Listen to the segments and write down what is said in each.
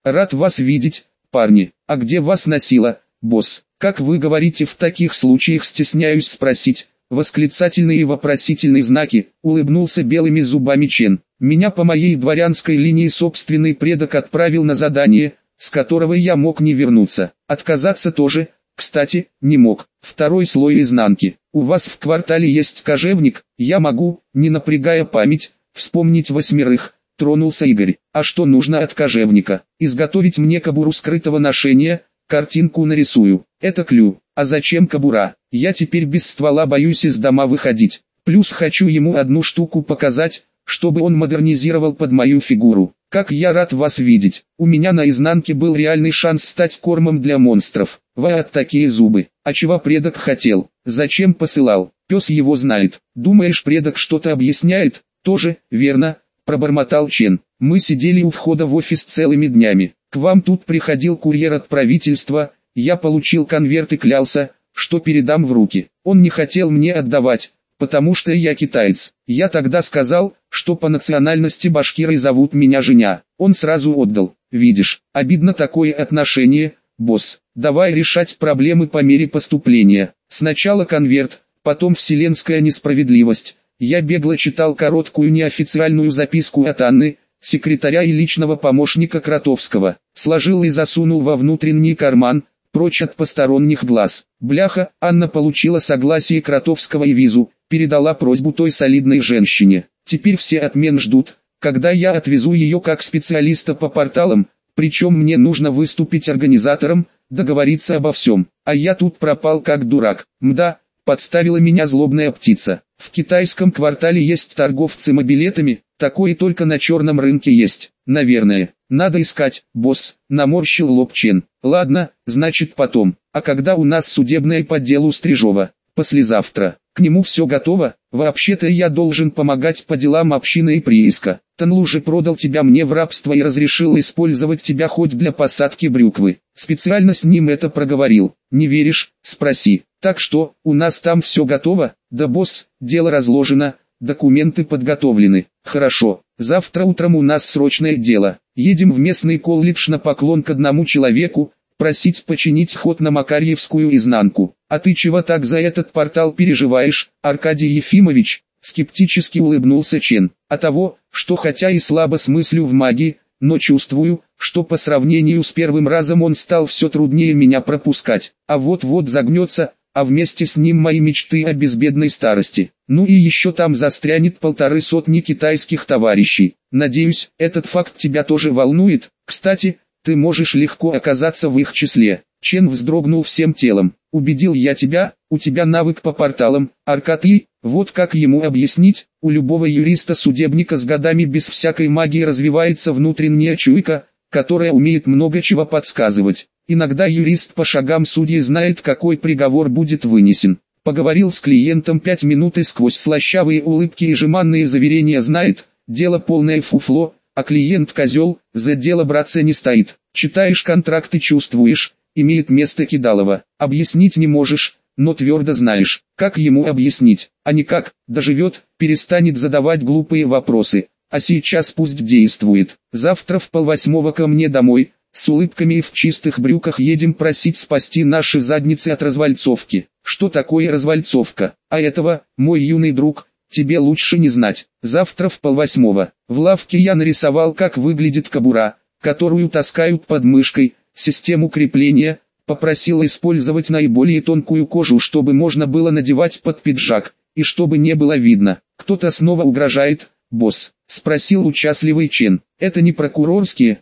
Рад вас видеть, парни. А где вас носило, босс? Как вы говорите в таких случаях, стесняюсь спросить. Восклицательные и вопросительные знаки, улыбнулся белыми зубами Чен. Меня по моей дворянской линии собственный предок отправил на задание, с которого я мог не вернуться. Отказаться тоже, кстати, не мог. Второй слой изнанки. У вас в квартале есть кожевник? Я могу, не напрягая память, вспомнить 8. Тронулся Игорь. А что нужно от кожевника? Изготовить мне кобуру скрытого ношения, картинку нарисую. Это клю. А зачем кобура? Я теперь без ствола боюсь из дома выходить. Плюс хочу ему одну штуку показать, чтобы он модернизировал под мою фигуру. Как я рад вас видеть. У меня на изнанке был реальный шанс стать кормом для монстров. Вот такие зубы. А чего предок хотел? Зачем посылал? Пес его знает. Думаешь, предок что-то объясняет? Тоже, верно, пробормотал Чен. Мы сидели у входа в офис целыми днями. К вам тут приходил курьер от правительства. Я получил конверт и клялся, что передам в руки. Он не хотел мне отдавать, потому что я китаец. Я тогда сказал, что по национальности башкирой зовут меня Женя. Он сразу отдал. Видишь, обидно такое отношение, босс. Давай решать проблемы по мере поступления. Сначала конверт, потом вселенская несправедливость. Я бегло читал короткую неофициальную записку от Анны, секретаря и личного помощника Кротовского. Сложил и засунул во внутренний карман, прочь от посторонних глаз. Бляха, Анна получила согласие Кротовского и визу, передала просьбу той солидной женщине. Теперь все от мен ждут, когда я отвезу ее как специалиста по порталам, причем мне нужно выступить организатором, договориться обо всем. А я тут пропал как дурак. Мда, подставила меня злобная птица. В китайском квартале есть торговцы мобилетами, такое только на черном рынке есть. Наверное, надо искать, босс, наморщил лоб Чен. Ладно, значит потом. А когда у нас судебное по делу Стрижова? Послезавтра. К нему все готово? Вообще-то я должен помогать по делам общины и прииска. Танлу же продал тебя мне в рабство и разрешил использовать тебя хоть для посадки брюквы. Специально с ним это проговорил. Не веришь? Спроси. Так что, у нас там все готово? Да босс, дело разложено, документы подготовлены. Хорошо, завтра утром у нас срочное дело. Едем в местный колледж на поклон к одному человеку, просить починить ход на Макарьевскую изнанку. А ты чего так за этот портал переживаешь, Аркадий Ефимович? Скептически улыбнулся Чен. А того, что хотя и слабо смыслю в магии, но чувствую, что по сравнению с первым разом он стал все труднее меня пропускать. А вот-вот загнется, а вместе с ним мои мечты о безбедной старости. Ну и еще там застрянет 150 китайских товарищей. Надеюсь, этот факт тебя тоже волнует. Кстати, ты можешь легко оказаться в их числе. Чен вздрогнул всем телом. Убедил я тебя, у тебя навык по порталам, Аркадий. Вот как ему объяснить, у любого юриста-судебника с годами без всякой магии развивается внутренняя чуйка, которая умеет много чего подсказывать. Иногда юрист по шагам судьи знает, какой приговор будет вынесен. Поговорил с клиентом 5 минут и сквозь слащавые улыбки и жеманные заверения знает, дело полное фуфло, а клиент козел, за дело браться не стоит. Читаешь контракт и чувствуешь, имеет место кидалово. Объяснить не можешь, но твердо знаешь, как ему объяснить, а никак, доживет, перестанет задавать глупые вопросы. А сейчас пусть действует. Завтра в 7:30 ко мне домой, с улыбками и в чистых брюках едем просить спасти наши задницы от развальцовки. Что такое развальцовка? А этого, мой юный друг, тебе лучше не знать. Завтра в 7:30 в лавке я нарисовал, как выглядит кобура, которую таскают под мышкой, систему крепления, попросил использовать наиболее тонкую кожу, чтобы можно было надевать под пиджак, и чтобы не было видно. Кто-то снова угрожает, босс? Спросил участливый Чен. Это не прокурорские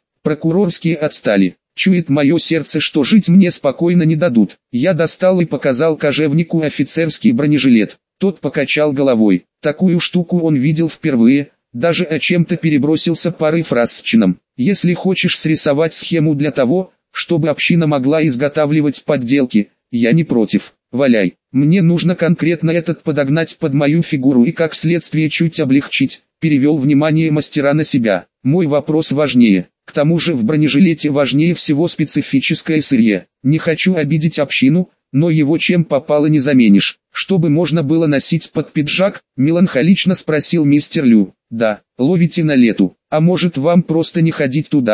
отстали. Чует мое сердце, что жить мне спокойно не дадут. Я достал и показал кожевнику офицерский бронежилет. Тот покачал головой. Такую штуку он видел впервые, даже о чем-то перебросился парой фраз с Ченом. Если хочешь срисовать схему для того, чтобы община могла изготавливать подделки, я не против. Валяй. Мне нужно конкретно этот подогнать под мою фигуру и как следствие чуть облегчить. Перевел внимание мастера на себя. Мой вопрос важнее. К тому же в бронежилете важнее всего специфическое сырье. Не хочу обидеть общину, но его чем попало не заменишь. Чтобы можно было носить под пиджак, меланхолично спросил мистер Лю. Да, ловите на лету. А может вам просто не ходить туда,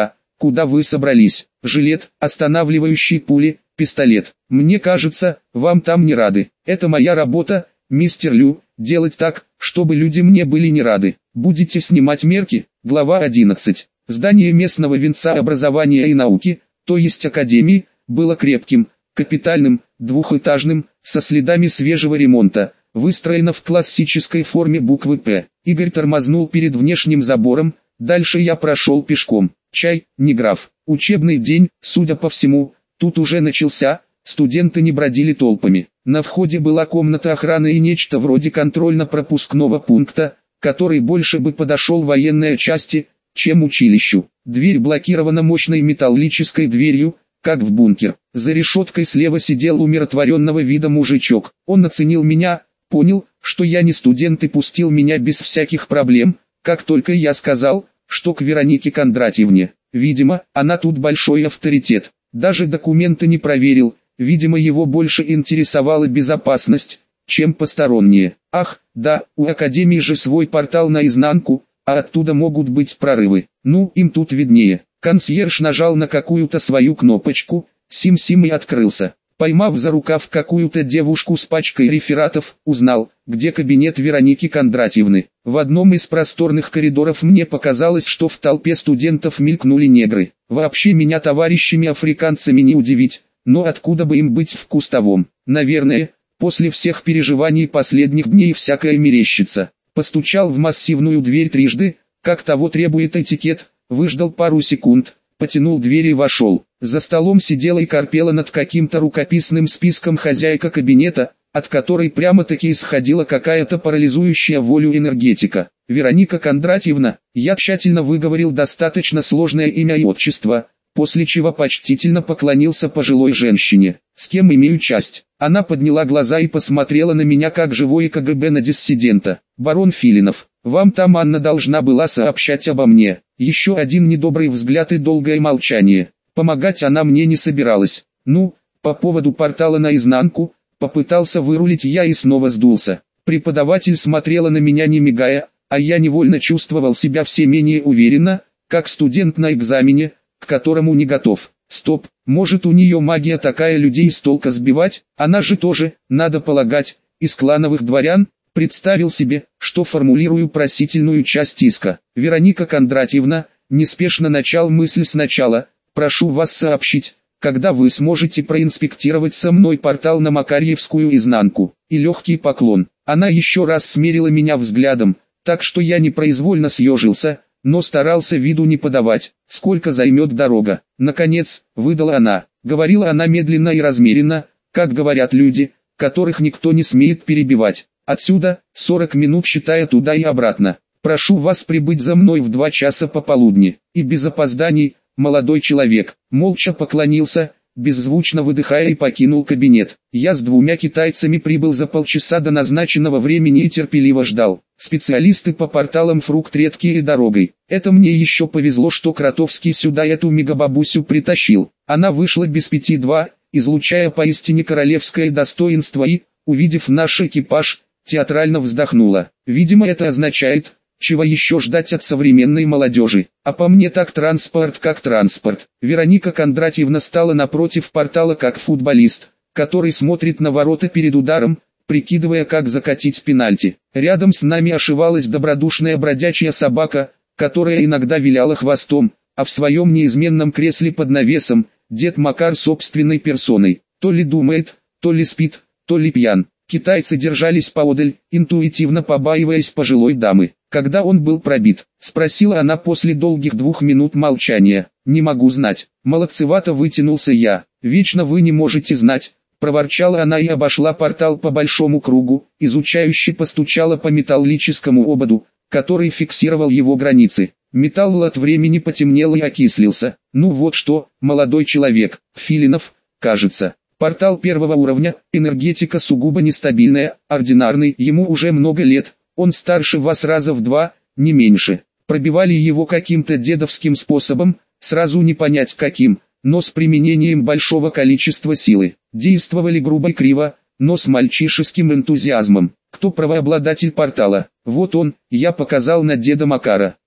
куда вы собрались? Жилет, останавливающий пули, пистолет. Мне кажется, вам там не рады. Это моя работа, мистер Лю, делать так, чтобы люди мне были не рады. Будете снимать мерки? Глава 11. Здание местного венца образования и науки, то есть академии, было крепким, капитальным, двухэтажным, со следами свежего ремонта, выстроено в классической форме буквы «П». Игорь тормознул перед внешним забором, дальше я прошел пешком. Чай, не граф. Учебный день, судя по всему, тут уже начался, студенты не бродили толпами. На входе была комната охраны и нечто вроде контрольно-пропускного пункта, который больше бы подошел военной части, чем училищу. Дверь блокирована мощной металлической дверью, как в бункер. За решеткой слева сидел умиротворенного вида мужичок. Он оценил меня, понял, что я не студент и пустил меня без всяких проблем, как только я сказал, что к Веронике Кондратьевне. Видимо, она тут большой авторитет. Даже документы не проверил, видимо его больше интересовала безопасность, чем посторонние. Ах, да, у Академии же свой портал наизнанку, а оттуда могут быть прорывы. Ну, им тут виднее. Консьерж нажал на какую-то свою кнопочку, сим-сим и открылся. Поймав за рукав какую-то девушку с пачкой рефератов, узнал, где кабинет Вероники Кондратьевны. В одном из просторных коридоров мне показалось, что в толпе студентов мелькнули негры. Вообще меня товарищами африканцами не удивить, но откуда бы им быть в Кустовом? Наверное, после всех переживаний последних дней всякое мерещится. Постучал в массивную дверь трижды, как того требует этикет, выждал пару секунд, потянул дверь и вошел. За столом сидела и корпела над каким-то рукописным списком хозяйка кабинета, от которой прямо-таки исходила какая-то парализующая волю энергетика. Вероника Кондратьевна, я тщательно выговорил достаточно сложное имя и отчество, после чего почтительно поклонился пожилой женщине. С кем имею честь? Она подняла глаза и посмотрела на меня как живой КГБ на диссидента. Барон Филинов, вам там Анна должна была сообщать обо мне. Еще один недобрый взгляд и долгое молчание. Помогать она мне не собиралась. Ну, по поводу портала наизнанку, попытался вырулить я и снова сдулся. Преподаватель смотрела на меня не мигая, а я невольно чувствовал себя все менее уверенно, как студент на экзамене, к которому не готов. Стоп, может у нее магия такая людей с толка сбивать, она же тоже, надо полагать, из клановых дворян. Представил себе, что формулирую просительную часть иска. Вероника Кондратьевна, неспешно начал мысль сначала, прошу вас сообщить, когда вы сможете проинспектировать со мной портал на Макарьевскую изнанку. И легкий поклон. Она еще раз смерила меня взглядом, так что я непроизвольно съежился, но старался виду не подавать. Сколько займет дорога? Наконец, выдала она. Говорила она медленно и размеренно, как говорят люди, которых никто не смеет перебивать. Отсюда, 40 минут считая туда и обратно. Прошу вас прибыть за мной в 2 часа пополудни. И без опозданий, молодой человек. Молча поклонился, беззвучно выдыхая и покинул кабинет. Я с 2 китайцами прибыл за полчаса до назначенного времени и терпеливо ждал. Специалисты по порталам фрукт редкие дорогой. Это мне еще повезло, что Кротовский сюда эту мегабабусю притащил. Она вышла без 5:02, излучая поистине королевское достоинство и, увидев наш экипаж, театрально вздохнула. Видимо, это означает, чего еще ждать от современной молодежи. А по мне так транспорт как транспорт. Вероника Кондратьевна стала напротив портала как футболист, который смотрит на ворота перед ударом, прикидывая как закатить пенальти. Рядом с нами ошивалась добродушная бродячая собака, которая иногда виляла хвостом, а в своем неизменном кресле под навесом, дед Макар собственной персоной. То ли думает, то ли спит, то ли пьян. Китайцы держались поодаль, интуитивно побаиваясь пожилой дамы. Когда он был пробит, спросила она после долгих 2 минут молчания. Не могу знать. Молодцевато вытянулся я. Вечно вы не можете знать. Проворчала она и обошла портал по большому кругу, изучающе постучала по металлическому ободу, который фиксировал его границы. Металл от времени потемнел и окислился. Ну вот что, молодой человек, Филинов, кажется. Портал 1-го уровня, энергетика сугубо нестабильная, ординарный, ему уже много лет, он старше вас раза в 2, не меньше. Пробивали его каким-то дедовским способом, сразу не понять каким, но с применением большого количества силы. Действовали грубо и криво, но с мальчишеским энтузиазмом. Кто правообладатель портала? Вот он, я показал на деда Макара.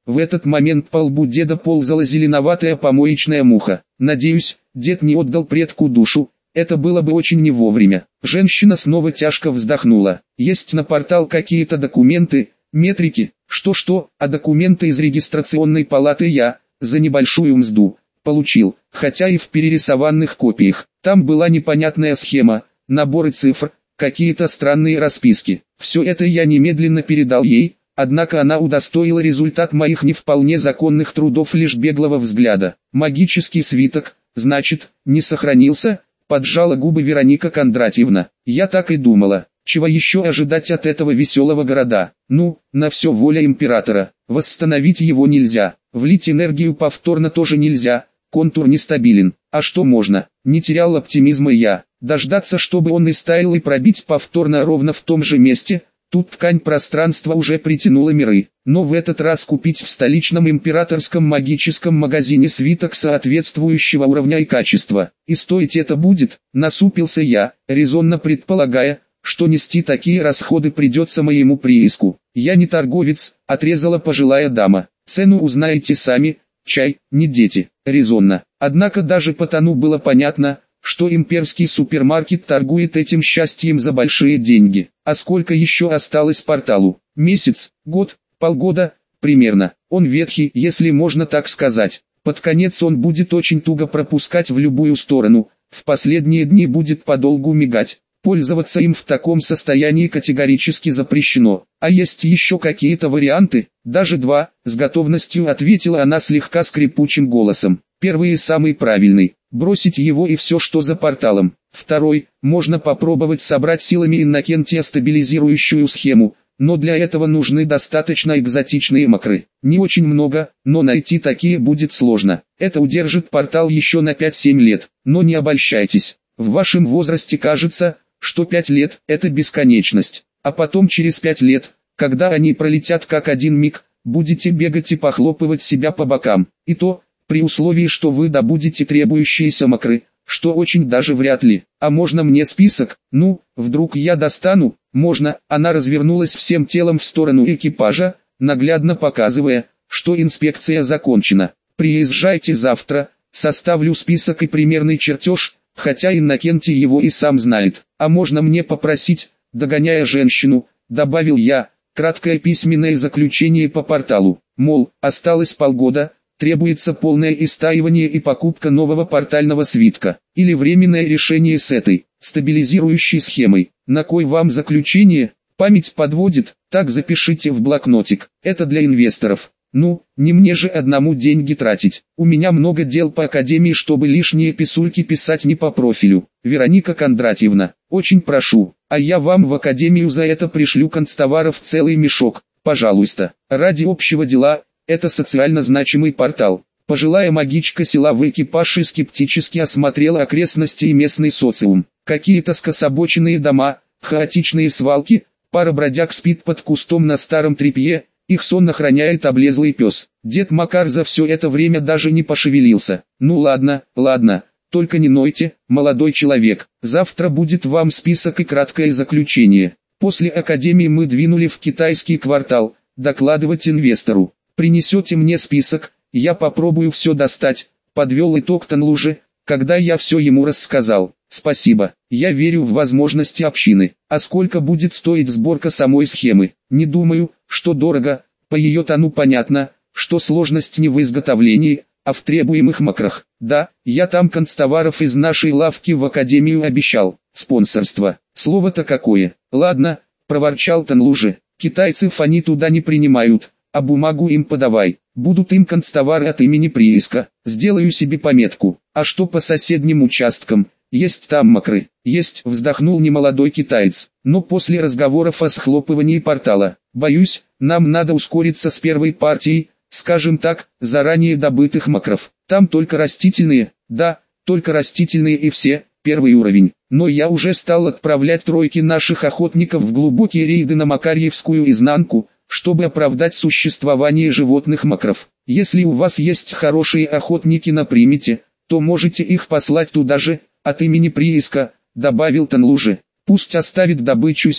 В этот момент по лбу деда ползала зеленоватая помоечная муха. Надеюсь, дед не отдал предку душу, это было бы очень не вовремя. Женщина снова тяжко вздохнула. Есть на портал какие-то документы, метрики, что-что, а документы из регистрационной палаты я, за небольшую мзду, получил, хотя и в перерисованных копиях. Там была непонятная схема, наборы цифр, какие-то странные расписки. Все это я немедленно передал ей, однако она удостоила результат моих не вполне законных трудов лишь беглого взгляда. Магический свиток, значит, не сохранился? Поджала губы Вероника Кондратьевна. Я так и думала. Чего еще ожидать от этого веселого города? Ну, на все воля императора. Восстановить его нельзя. Влить энергию повторно тоже нельзя. Контур нестабилен. А что можно? Не терял оптимизма я. Дождаться, чтобы он истаял и пробить повторно ровно в том же месте. Тут ткань пространства уже притянула миры. Но в этот раз купить в столичном императорском магическом магазине свиток соответствующего уровня и качества. И стоить это будет, насупился я, резонно предполагая, что нести такие расходы придется моему прииску. Я не торговец, отрезала пожилая дама. Цену узнаете сами, чай, не дети, резонно. Однако даже потому было понятно, что имперский супермаркет торгует этим счастьем за большие деньги. А сколько еще осталось порталу? Месяц, год, полгода, примерно. Он ветхий, если можно так сказать. Под конец он будет очень туго пропускать в любую сторону, в последние дни будет подолгу мигать. Пользоваться им в таком состоянии категорически запрещено. А есть еще какие-то варианты? Даже два, с готовностью ответила она слегка скрипучим голосом. Первый и самый правильный. Бросить его и все, что за порталом. Второй, можно попробовать собрать силами Иннокентия стабилизирующую схему, но для этого нужны достаточно экзотичные макры. Не очень много, но найти такие будет сложно. Это удержит портал еще на 5-7 лет, но не обольщайтесь. В вашем возрасте кажется, что 5 лет – это бесконечность, а потом через 5 лет, когда они пролетят как один миг, будете бегать и похлопывать себя по бокам. И то, при условии, что вы добудете требующиеся макры, что очень даже вряд ли. А можно мне список? Ну, вдруг я достану? Можно. Она развернулась всем телом в сторону экипажа, наглядно показывая, что инспекция закончена. Приезжайте завтра, составлю список и примерный чертеж, хотя Иннокентий его и сам знает. А можно мне попросить, догоняя женщину, добавил я, краткое письменное заключение по порталу. Мол, осталось полгода, требуется полное истаивание и покупка нового портального свитка, или временное решение с этой, стабилизирующей схемой. На кой вам заключение? Память подводит, так запишите в блокнотик, это для инвесторов. Ну, не мне же одному деньги тратить. У меня много дел по академии, чтобы лишние писульки писать не по профилю. Вероника Кондратьевна, очень прошу, а я вам в академию за это пришлю концтоваров целый мешок, пожалуйста. Ради общего дела, это социально значимый портал. Пожилая магичка села в экипаж и скептически осмотрела окрестности и местный социум. Какие-то скособоченные дома, хаотичные свалки, пара бродяг спит под кустом на старом тряпье, их сон охраняет облезлый пес. Дед Макар за все это время даже не пошевелился. Ну ладно, только не нойте, молодой человек. Завтра будет вам список и краткое заключение. После академии мы двинули в китайский квартал, докладывать инвестору. Принесете мне список, я попробую все достать, подвел итог Танлуже, когда я все ему рассказал. Спасибо, я верю в возможности общины. А сколько будет стоить сборка самой схемы? Не думаю, что дорого, по ее тону понятно, что сложность не в изготовлении, а в требуемых макрах. Да, я там концтоваров из нашей лавки в академию обещал. Спонсорство, слово-то какое. Ладно, проворчал Танлуже, китайцев они туда не принимают, а бумагу им подавай. Будут им концтовары от имени прииска. Сделаю себе пометку. А что по соседним участкам? Есть там макры. Есть, вздохнул немолодой китаец. Но после разговоров о схлопывании портала, боюсь, нам надо ускориться с первой партией, скажем так, заранее добытых макров. Там только растительные, да, только растительные и все, первый уровень. Но я уже стал отправлять тройки наших охотников в глубокие рейды на Макарьевскую изнанку, чтобы оправдать существование животных макров. Если у вас есть хорошие охотники на примете, то можете их послать туда же, от имени прииска, добавил Танлуже. Пусть оставит добычу себе,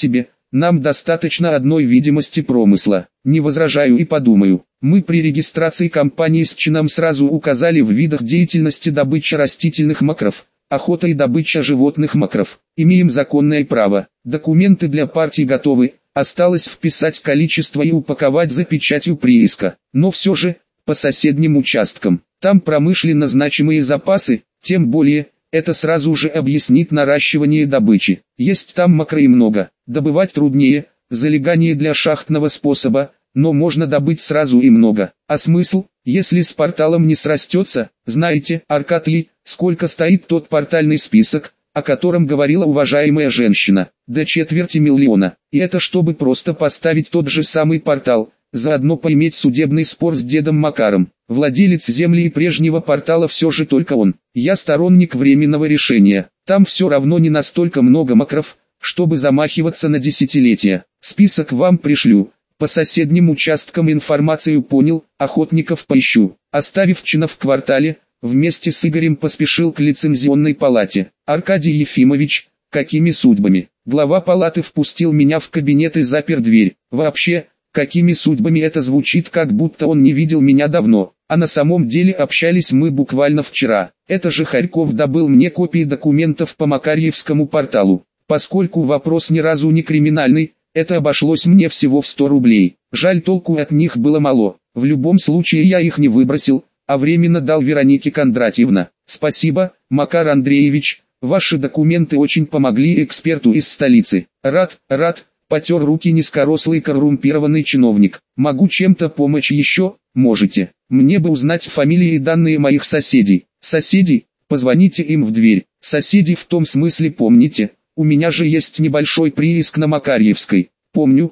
нам достаточно одной видимости промысла. Не возражаю и подумаю. Мы при регистрации компании с чином сразу указали в видах деятельности добыча растительных макров, охота и добыча животных макров. Имеем законное право. Документы для партии готовы. Осталось вписать количество и упаковать за печатью прииска. Но все же, по соседним участкам, там промышленно значимые запасы, тем более, это сразу же объяснит наращивание добычи. Есть там макро и много, добывать труднее, залегание для шахтного способа, но можно добыть сразу и много. А смысл, если с порталом не срастется? Знаете, Аркад Ли, сколько стоит тот портальный список, о котором говорила уважаемая женщина? До 250 000 000. И это чтобы просто поставить тот же самый портал, заодно поиметь судебный спор с дедом Макаром. Владелец земли и прежнего портала все же только он. Я сторонник временного решения. Там все равно не настолько много макров, чтобы замахиваться на десятилетия. Список вам пришлю. По соседним участкам информацию понял, охотников поищу. Оставив чина в квартале, вместе с Игорем поспешил к лицензионной палате. Аркадий Ефимович, какими судьбами? Глава палаты впустил меня в кабинет и запер дверь. Вообще, какими судьбами это звучит, как будто он не видел меня давно. А на самом деле общались мы буквально вчера. Это же Харьков добыл мне копии документов по Макарьевскому порталу. Поскольку вопрос ни разу не криминальный, это обошлось мне всего в 100 рублей. Жаль, толку от них было мало. В любом случае я их не выбросил, а временно дал Веронике Кондратьевна. Спасибо, Макар Андреевич, ваши документы очень помогли эксперту из столицы. Рад, потер руки низкорослый коррумпированный чиновник. Могу чем-то помочь еще? Можете. Мне бы узнать фамилии и данные моих соседей. Соседей? Позвоните им в дверь. Соседей в том смысле помните? У меня же есть небольшой прииск на Макарьевской. Помню.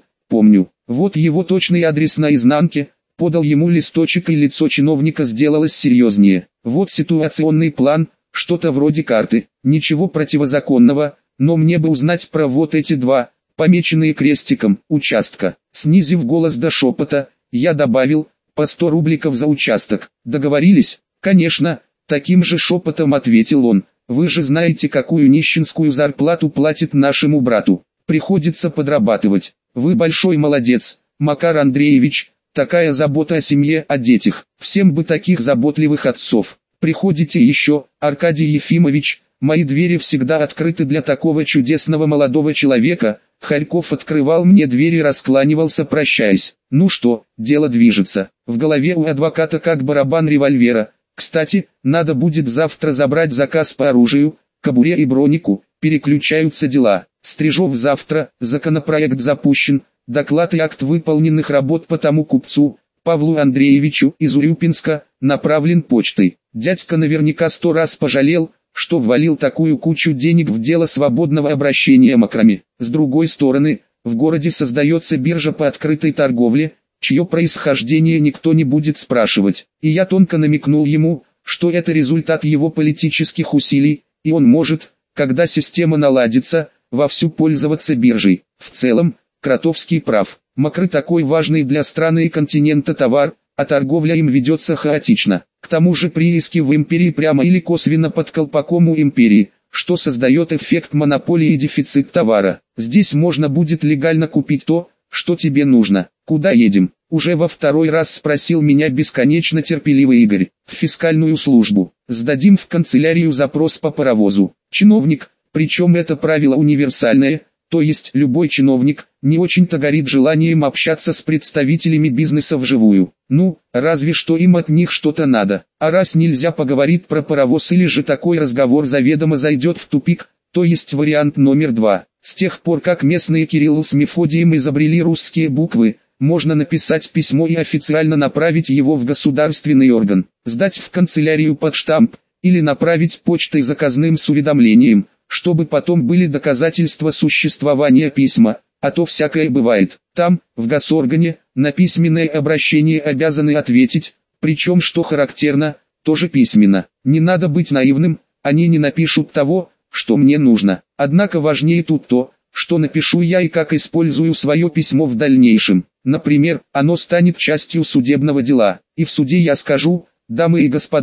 Вот его точный адрес на изнанке. Подал ему листочек, и лицо чиновника сделалось серьезнее. Вот ситуационный план, что-то вроде карты. Ничего противозаконного, но мне бы узнать про вот эти два, помеченные крестиком, участка. Снизив голос до шепота, я добавил, по 100 рубликов за участок. Договорились? Конечно, таким же шепотом ответил он. Вы же знаете, какую нищенскую зарплату платит нашему брату. Приходится подрабатывать. Вы большой молодец, Макар Андреевич. Такая забота о семье, о детях. Всем бы таких заботливых отцов. Приходите еще, Аркадий Ефимович. Мои двери всегда открыты для такого чудесного молодого человека. Харьков открывал мне двери и раскланивался, прощаясь. Ну что, дело движется. В голове у адвоката как барабан револьвера. Кстати, надо будет завтра забрать заказ по оружию, кобуре и бронику. Переключаются дела. Стрижов завтра, законопроект запущен. Доклад и акт выполненных работ по тому купцу, Павлу Андреевичу из Урюпинска, направлен почтой. Дядька наверняка 100 раз пожалел, что ввалил такую кучу денег в дело свободного обращения макрами. С другой стороны, в городе создается биржа по открытой торговле, чье происхождение никто не будет спрашивать. И я тонко намекнул ему, что это результат его политических усилий, и он может, когда система наладится, вовсю пользоваться биржей. В целом, Кротовский прав. Макры такой важный для страны и континента товар, а торговля им ведется хаотично. К тому же прииски в империи прямо или косвенно под колпаком у империи, что создает эффект монополии и дефицит товара. Здесь можно будет легально купить то, что тебе нужно. Куда едем? Уже во второй раз спросил меня бесконечно терпеливый Игорь. В фискальную службу. Сдадим в канцелярию запрос по паровозу. Чиновник, причем это правило универсальное, то есть любой чиновник, не очень-то горит желанием общаться с представителями бизнеса вживую. Ну, разве что им от них что-то надо. А раз нельзя поговорить про паровоз, или же такой разговор заведомо зайдет в тупик, то есть вариант номер 2. С тех пор как местные Кирилл с Мефодием изобрели русские буквы, можно написать письмо и официально направить его в государственный орган, сдать в канцелярию под штамп, или направить почтой заказным с уведомлением, чтобы потом были доказательства существования письма, а то всякое бывает. Там, в госоргане, на письменное обращение обязаны ответить, причем, что характерно, тоже письменно. Не надо быть наивным, они не напишут того, что мне нужно. Однако важнее тут то, что напишу я и как использую свое письмо в дальнейшем. Например, оно станет частью судебного дела, и в суде я скажу: дамы и господа,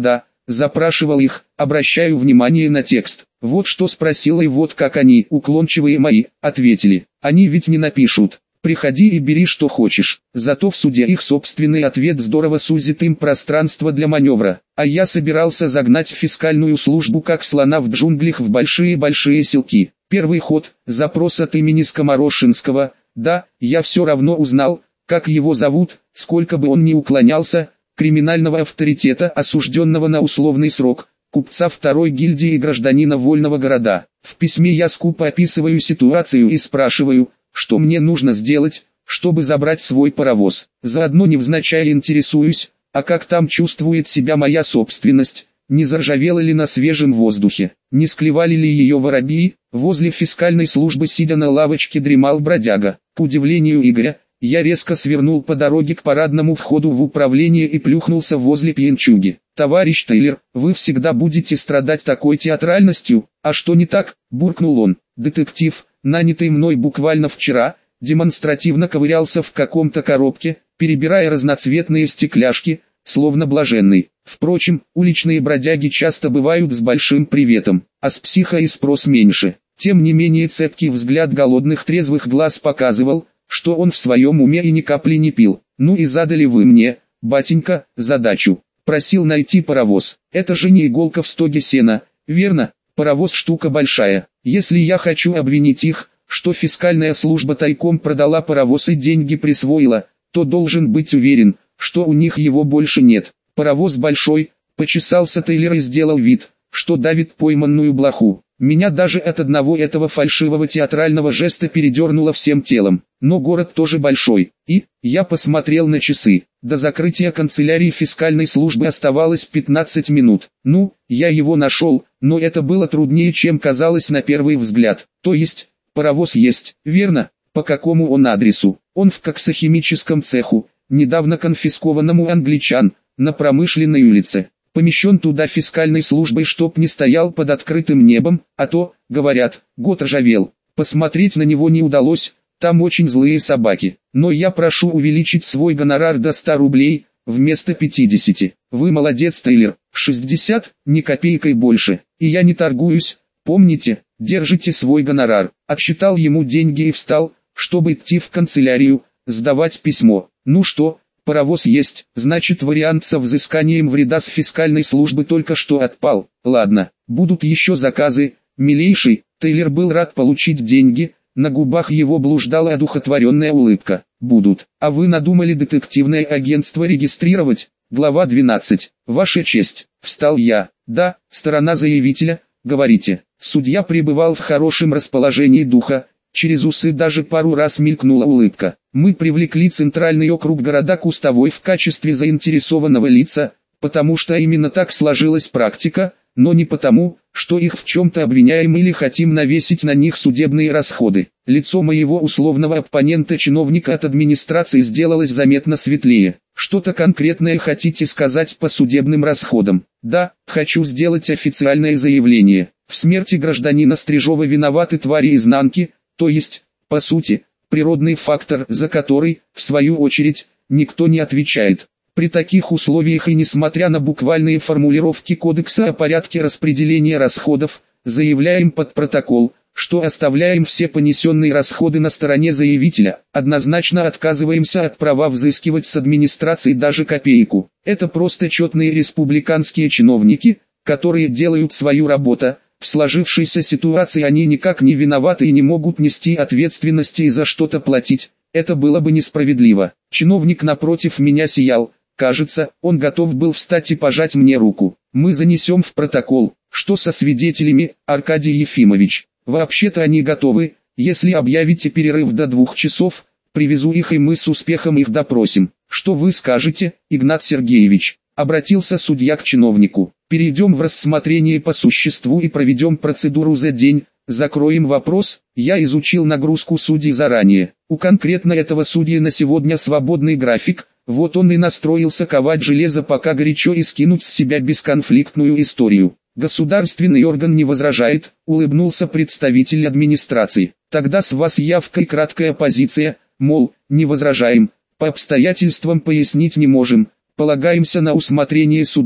запрашивал их, обращаю внимание на текст. Вот что спросила и вот как они, уклончивые мои, ответили. Они ведь не напишут. Приходи и бери что хочешь. Зато в суде их собственный ответ здорово сузит им пространство для маневра. А я собирался загнать фискальную службу как слона в джунглях в большие-большие селки. Первый ход, запрос от имени Скоморошинского. Да, я все равно узнал, как его зовут, сколько бы он ни уклонялся, криминального авторитета, осужденного на условный срок, купца второй гильдии и гражданина вольного города. В письме я скупо описываю ситуацию и спрашиваю, что мне нужно сделать, чтобы забрать свой паровоз. Заодно невзначай интересуюсь, а как там чувствует себя моя собственность, не заржавела ли на свежем воздухе, не склевали ли ее воробьи. Возле фискальной службы сидя на лавочке дремал бродяга. К удивлению Игоря, я резко свернул по дороге к парадному входу в управление и плюхнулся возле пьянчуги. «Товарищ Тейлер, вы всегда будете страдать такой театральностью, а что не так?» – буркнул он. Детектив, нанятый мной буквально вчера, демонстративно ковырялся в каком-то коробке, перебирая разноцветные стекляшки, словно блаженный. Впрочем, уличные бродяги часто бывают с большим приветом, а с психа и спрос меньше. Тем не менее цепкий взгляд голодных трезвых глаз показывал, что он в своем уме и ни капли не пил. «Ну и задали вы мне, батенька, задачу. Просил найти паровоз. Это же не иголка в стоге сена, верно? Паровоз штука большая. Если я хочу обвинить их, что фискальная служба тайком продала паровоз и деньги присвоила, то должен быть уверен, что у них его больше нет. Паровоз большой», — почесался Тейлер и сделал вид, что давит пойманную блоху. Меня даже от одного этого фальшивого театрального жеста передернуло всем телом. Но город тоже большой, и, я посмотрел на часы, до закрытия канцелярии фискальной службы оставалось 15 минут. Ну, я его нашел, но это было труднее, чем казалось на первый взгляд. То есть, паровоз есть, верно? По какому он адресу? Он в коксохимическом цеху, недавно конфискованному англичан, на Промышленной улице. Помещен туда фискальной службой, чтоб не стоял под открытым небом, а то, говорят, год ржавел. Посмотреть на него не удалось, там очень злые собаки. Но я прошу увеличить свой гонорар до 100 рублей, вместо 50. Вы молодец, Тейлер, 60, ни копейкой больше. И я не торгуюсь, помните, держите свой гонорар. Отсчитал ему деньги и встал, чтобы идти в канцелярию, сдавать письмо. Ну что? Паровоз есть, значит вариант со взысканием вреда с фискальной службы только что отпал. Ладно, будут еще заказы, милейший. Тейлер был рад получить деньги, на губах его блуждала одухотворенная улыбка. Будут. А вы надумали детективное агентство регистрировать? Глава 12. Ваша честь. Встал я. Да, сторона заявителя, говорите. Судья пребывал в хорошем расположении духа. Через усы даже пару раз мелькнула улыбка. Мы привлекли Центральный округ города Кустовой в качестве заинтересованного лица, потому что именно так сложилась практика, но не потому, что их в чем-то обвиняем или хотим навесить на них судебные расходы. Лицо моего условного оппонента-чиновника от администрации сделалось заметно светлее. Что-то конкретное хотите сказать по судебным расходам? Да, хочу сделать официальное заявление. В смерти гражданина Стрижова виноваты твари изнанки, то есть, по сути, природный фактор, за который, в свою очередь, никто не отвечает. При таких условиях и несмотря на буквальные формулировки Кодекса о порядке распределения расходов, заявляем под протокол, что оставляем все понесенные расходы на стороне заявителя, однозначно отказываемся от права взыскивать с администрации даже копейку. Это просто четные республиканские чиновники, которые делают свою работу. В сложившейся ситуации они никак не виноваты и не могут нести ответственности и за что-то платить. Это было бы несправедливо. Чиновник напротив меня сиял. Кажется, он готов был встать и пожать мне руку. Мы занесем в протокол, что со свидетелями, Аркадий Ефимович. Вообще-то они готовы, если объявите перерыв до 2 часов, привезу их и мы с успехом их допросим. Что вы скажете, Игнат Сергеевич? Обратился судья к чиновнику. Перейдем в рассмотрение по существу и проведем процедуру за день. Закроем вопрос. Я изучил нагрузку судей заранее. У конкретно этого судьи на сегодня свободный график. Вот он и настроился ковать железо пока горячо и скинуть с себя бесконфликтную историю. Государственный орган не возражает, улыбнулся представитель администрации. Тогда с вас явкой краткая позиция, мол, не возражаем, по обстоятельствам пояснить не можем, полагаемся на усмотрение суда.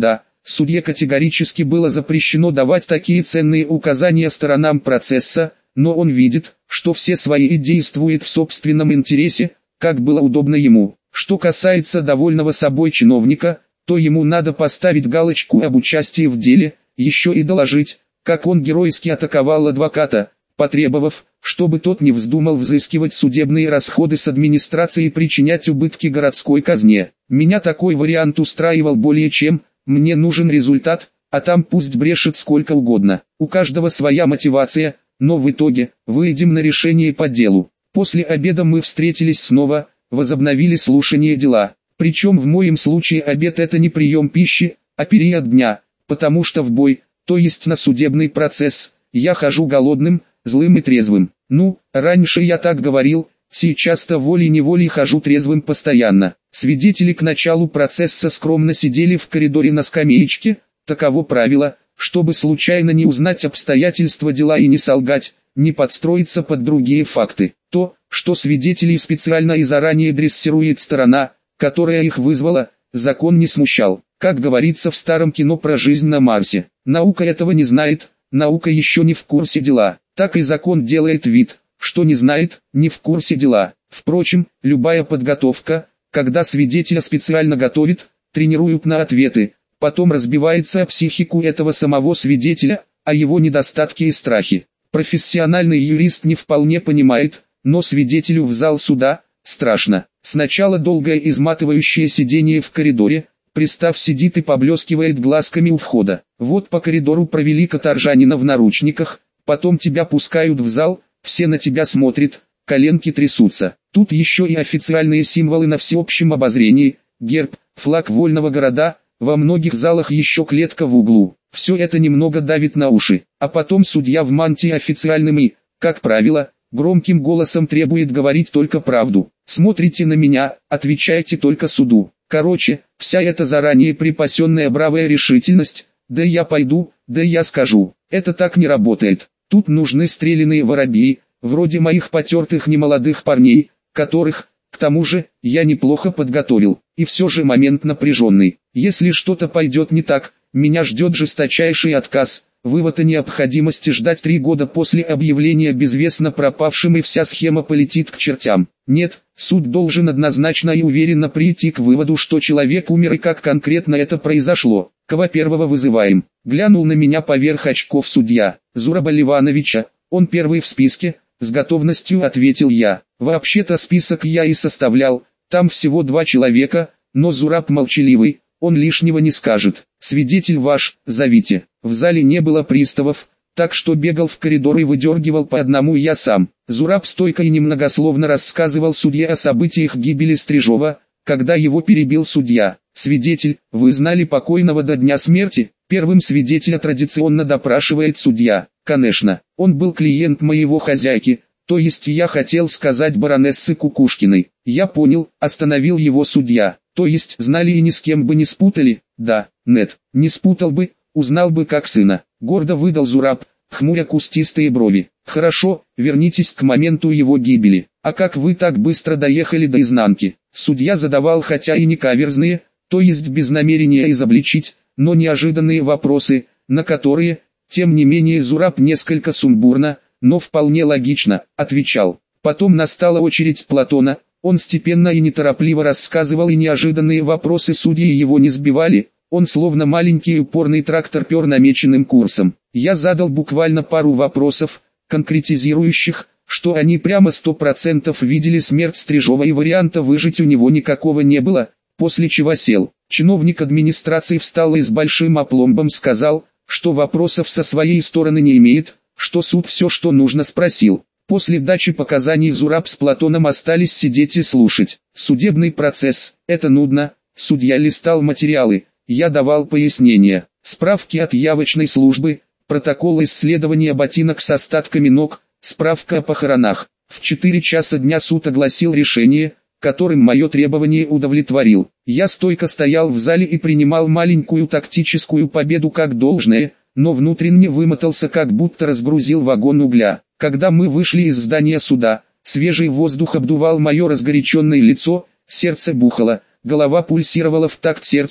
Судье категорически было запрещено давать такие ценные указания сторонам процесса, но он видит, что все свои действуют в собственном интересе, как было удобно ему. Что касается довольного собой чиновника, то ему надо поставить галочку об участии в деле, еще и доложить, как он геройски атаковал адвоката, потребовав, чтобы тот не вздумал взыскивать судебные расходы с администрации и причинять убытки городской казне. Меня такой вариант устраивал более чем, мне нужен результат, а там пусть брешет сколько угодно. У каждого своя мотивация, но в итоге, выйдем на решение по делу. После обеда мы встретились снова, возобновили слушание дела. Причем в моем случае обед это не прием пищи, а период дня, потому что в бой, то есть на судебный процесс, я хожу голодным, злым и трезвым. Ну, раньше я так говорил, сейчас-то волей-неволей хожу трезвым постоянно. Свидетели к началу процесса скромно сидели в коридоре на скамеечке, таково правило, чтобы случайно не узнать обстоятельства дела и не солгать, не подстроиться под другие факты. То, что свидетелей специально и заранее дрессирует сторона, которая их вызвала, закон не смущал. Как говорится в старом кино про жизнь на Марсе, наука этого не знает, наука еще не в курсе дела. Так и закон делает вид, что не знает, не в курсе дела. Впрочем, любая подготовка, когда свидетеля специально готовит, тренируют на ответы, потом разбивается о психику этого самого свидетеля, о его недостатки и страхи. Профессиональный юрист не вполне понимает, но свидетелю в зал суда страшно. Сначала долгое изматывающее сидение в коридоре, пристав сидит и поблескивает глазками у входа. Вот по коридору провели каторжанина в наручниках, потом тебя пускают в зал, все на тебя смотрят, коленки трясутся. Тут еще и официальные символы на всеобщем обозрении, герб, флаг вольного города, во многих залах еще клетка в углу. Все это немного давит на уши, а потом судья в мантии официальным и, как правило, громким голосом требует говорить только правду. Смотрите на меня, отвечайте только суду. Короче, вся эта заранее припасенная бравая решительность, да я пойду, да я скажу, это так не работает. Тут нужны стрелянные воробьи, вроде моих потертых немолодых парней, которых, к тому же, я неплохо подготовил. И все же момент напряженный. Если что-то пойдет не так, меня ждет жесточайший отказ. Вывод о необходимости ждать 3 года после объявления безвестно пропавшим, и вся схема полетит к чертям. Нет, суд должен однозначно и уверенно прийти к выводу, что человек умер и как конкретно это произошло. Кого первого вызываем? Глянул на меня поверх очков судья. Зураба Ливановича, он первый в списке, с готовностью ответил я. Вообще-то список я и составлял, там всего 2 человека, но Зураб молчаливый, он лишнего не скажет. Свидетель ваш, зовите. В зале не было приставов, так что бегал в коридор и выдергивал по одному я сам. Зураб стойко и немногословно рассказывал судье о событиях гибели Стрижова, когда его перебил судья. Свидетель, вы знали покойного до дня смерти? Первым свидетеля традиционно допрашивает судья. Конечно, он был клиент моего хозяйки, то есть я хотел сказать баронессы Кукушкиной. Я понял, остановил его судья. То есть знали и ни с кем бы не спутали? Да, нет, не спутал бы, узнал бы как сына. Гордо выдал Зураб, хмуря кустистые брови. Хорошо, вернитесь к моменту его гибели. А как вы так быстро доехали до изнанки? Судья задавал хотя и не каверзные, то есть без намерения изобличить, но неожиданные вопросы, на которые, тем не менее Зураб несколько сумбурно, но вполне логично, отвечал. Потом настала очередь Платона, он степенно и неторопливо рассказывал, и неожиданные вопросы судьи его не сбивали, он словно маленький упорный трактор пер намеченным курсом. Я задал буквально пару вопросов, конкретизирующих, что они прямо 100% видели смерть Стрижова и варианта выжить у него никакого не было, после чего сел. Чиновник администрации встал и с большим опломбом сказал, что вопросов со своей стороны не имеет, что суд все, что нужно, спросил. После дачи показаний Зураб с Платоном остались сидеть и слушать. Судебный процесс, это нудно, судья листал материалы, я давал пояснения, справки от явочной службы, протокол исследования ботинок с остатками ног, справка о похоронах. В 4 часа дня суд огласил решение, которым мое требование удовлетворил. Я стойко стоял в зале и принимал маленькую тактическую победу как должное, но внутренне вымотался, как будто разгрузил вагон угля. Когда мы вышли из здания суда, свежий воздух обдувал мое разгоряченное лицо, сердце бухало, голова пульсировала в такт сердцу,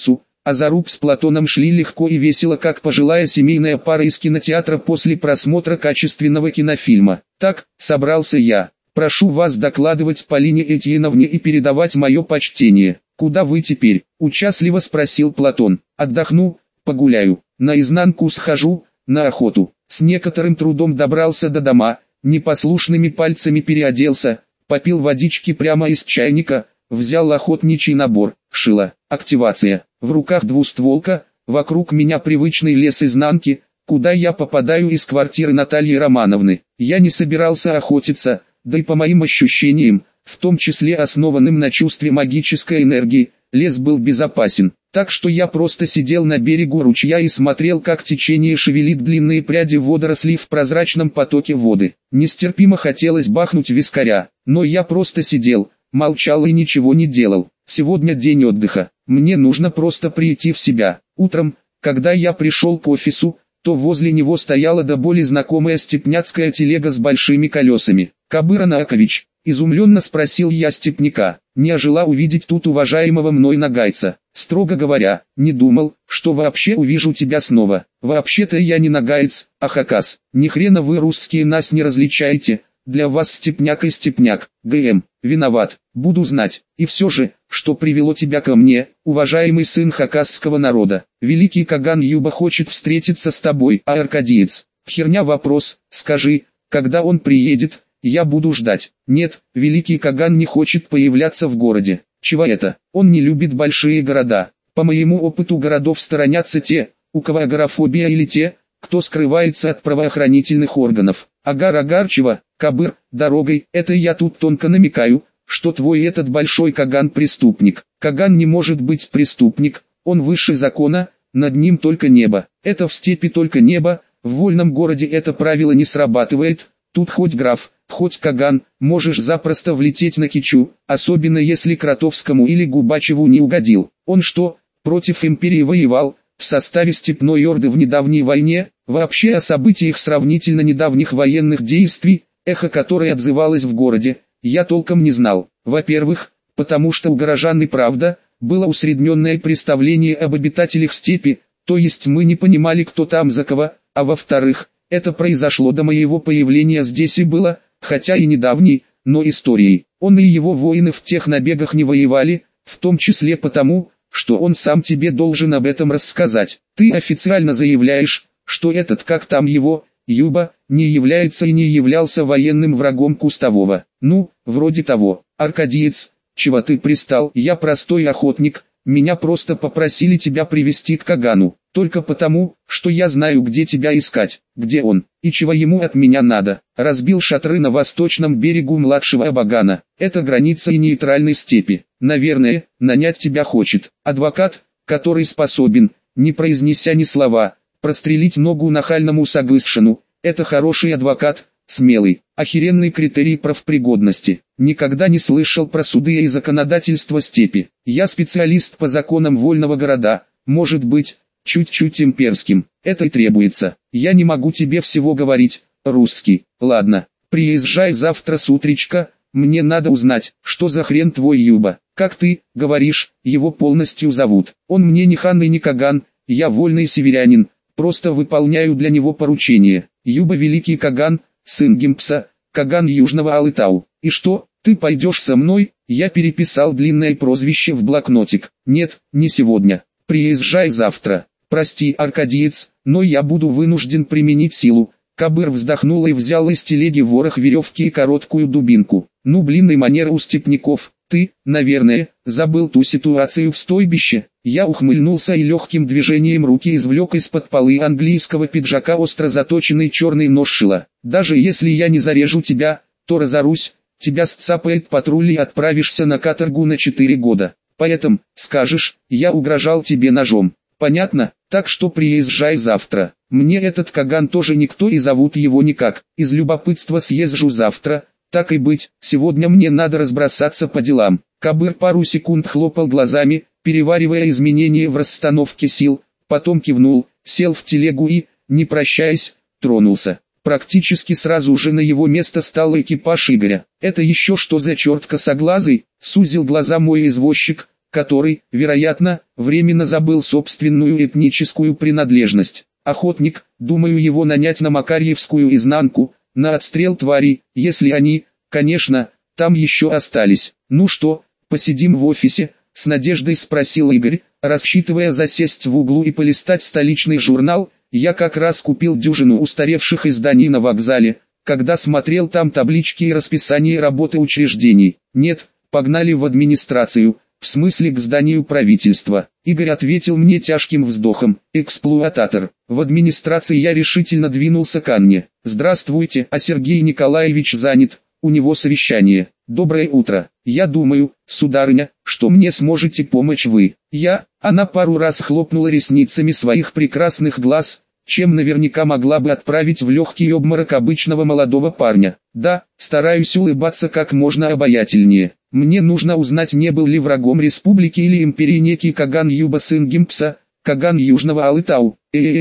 а Заруб с Платоном шли легко и весело, как пожилая семейная пара из кинотеатра после просмотра качественного кинофильма. Так, собрался я. Прошу вас докладывать Полине Этьеновне и передавать мое почтение. Куда вы теперь? Участливо спросил Платон. Отдохну, погуляю, наизнанку схожу, на охоту. С некоторым трудом добрался до дома, непослушными пальцами переоделся, попил водички прямо из чайника, взял охотничий набор, шило, активация. В руках двустволка, вокруг меня привычный лес изнанки, куда я попадаю из квартиры Натальи Романовны. Я не собирался охотиться, да и по моим ощущениям, в том числе основанным на чувстве магической энергии, лес был безопасен. Так что я просто сидел на берегу ручья и смотрел, как течение шевелит длинные пряди водорослей в прозрачном потоке воды. Нестерпимо хотелось бахнуть вискаря, но я просто сидел, молчал и ничего не делал. Сегодня день отдыха, мне нужно просто прийти в себя. Утром, когда я пришел к офису, то возле него стояла до боли знакомая степняцкая телега с большими колесами. «Кабыр Анакович?» — изумленно спросил я степняка. Не ожила увидеть тут уважаемого мной нагайца. Строго говоря, не думал, что вообще увижу тебя снова. Вообще-то я не нагаец, а хакас. Ни хрена вы русские нас не различаете. Для вас степняк и степняк. ГМ, виноват, буду знать. И все же, что привело тебя ко мне, уважаемый сын хакасского народа? Великий Каган Юба хочет встретиться с тобой, а аркадиец? Херня вопрос, скажи, когда он приедет, я буду ждать. Нет, великий Каган не хочет появляться в городе. Чего это? Он не любит большие города. По моему опыту городов сторонятся те, у кого агорафобия, или те, кто скрывается от правоохранительных органов. Агар, чего, Кабыр, дорогой, это я тут тонко намекаю, что твой этот большой Каган преступник. Каган не может быть преступник, он выше закона, над ним только небо. Это в степи только небо, в вольном городе это правило не срабатывает, тут хоть граф, хоть Каган, можешь запросто влететь на кичу, особенно если Кротовскому или Губачеву не угодил. Он что, против империи воевал, в составе Степной Орды в недавней войне? Вообще о событиях сравнительно недавних военных действий, эхо которой отзывалось в городе, я толком не знал. Во-первых, потому что у горожан и правда, было усредненное представление об обитателях степи, то есть мы не понимали, кто там за кого, а во-вторых, это произошло до моего появления здесь и было, хотя и недавней, но историей. Он и его воины в тех набегах не воевали, в том числе потому, что он сам тебе должен об этом рассказать. Ты официально заявляешь, что этот, как там его, Юба, не является и не являлся военным врагом Кустового. Ну, вроде того. Аркадиец, чего ты пристал? Я простой охотник, меня просто попросили тебя привести к Кагану. Только потому, что я знаю, где тебя искать, где он, и чего ему от меня надо. Разбил шатры на восточном берегу младшего Абагана. Это граница и нейтральной степи. Наверное, нанять тебя хочет. Адвокат, который способен, не произнеся ни слова, прострелить ногу нахальному согласшину. Это хороший адвокат, смелый, охеренный критерий профпригодности. Никогда не слышал про суды и законодательство степи. Я специалист по законам вольного города, может быть, чуть-чуть имперским. Это и требуется. Я не могу тебе всего говорить, русский. Ладно, приезжай завтра с утречка, мне надо узнать, что за хрен твой Юба. Как ты, говоришь, его полностью зовут. Он мне не хан и не Каган, я вольный северянин, просто выполняю для него поручение. Юба великий Каган, сын Гимпса, Каган Южного Алытау. И что, ты пойдешь со мной? Я переписал длинное прозвище в блокнотик. Нет, не сегодня. Приезжай завтра. Прости, аркадиец, но я буду вынужден применить силу. Кабыр вздохнул и взял из телеги ворох веревки и короткую дубинку. Ну блин, и манера у степняков. Ты, наверное, забыл ту ситуацию в стойбище. Я ухмыльнулся и легким движением руки извлек из-под полы английского пиджака остро заточенный черный нож шила. Даже если я не зарежу тебя, то разорусь, тебя сцапает патруль и отправишься на каторгу на 4 года. Поэтому, скажешь, я угрожал тебе ножом. Понятно? Так что приезжай завтра. Мне этот Каган тоже никто и зовут его никак. Из любопытства съезжу завтра. Так и быть, сегодня мне надо разбросаться по делам. Кабыр пару секунд хлопал глазами, переваривая изменения в расстановке сил, потом кивнул, сел в телегу и, не прощаясь, тронулся. Практически сразу же на его место стал экипаж Игоря. «Это еще что за черт косоглазый?» — сузил глаза мой извозчик, который, вероятно, временно забыл собственную этническую принадлежность. Охотник, думаю его нанять на Макарьевскую изнанку, на отстрел тварей, если они, конечно, там еще остались. Ну что, посидим в офисе? С надеждой спросил Игорь, рассчитывая засесть в углу и полистать столичный журнал. Я как раз купил дюжину устаревших изданий на вокзале, когда смотрел там таблички и расписание работы учреждений. Нет, погнали в администрацию, в смысле к зданию правительства. Игорь ответил мне тяжким вздохом: эксплуататор. В администрации я решительно двинулся к Анне. Здравствуйте, а Сергей Николаевич занят, у него совещание. Доброе утро. Я думаю, сударыня, что мне сможете помочь вы. Она пару раз хлопнула ресницами своих прекрасных глаз, чем наверняка могла бы отправить в легкий обморок обычного молодого парня. Да, стараюсь улыбаться как можно обаятельнее. Мне нужно узнать, не был ли врагом республики или империи некий Каган Юба сын Гимпса, Каган Южного Алытау.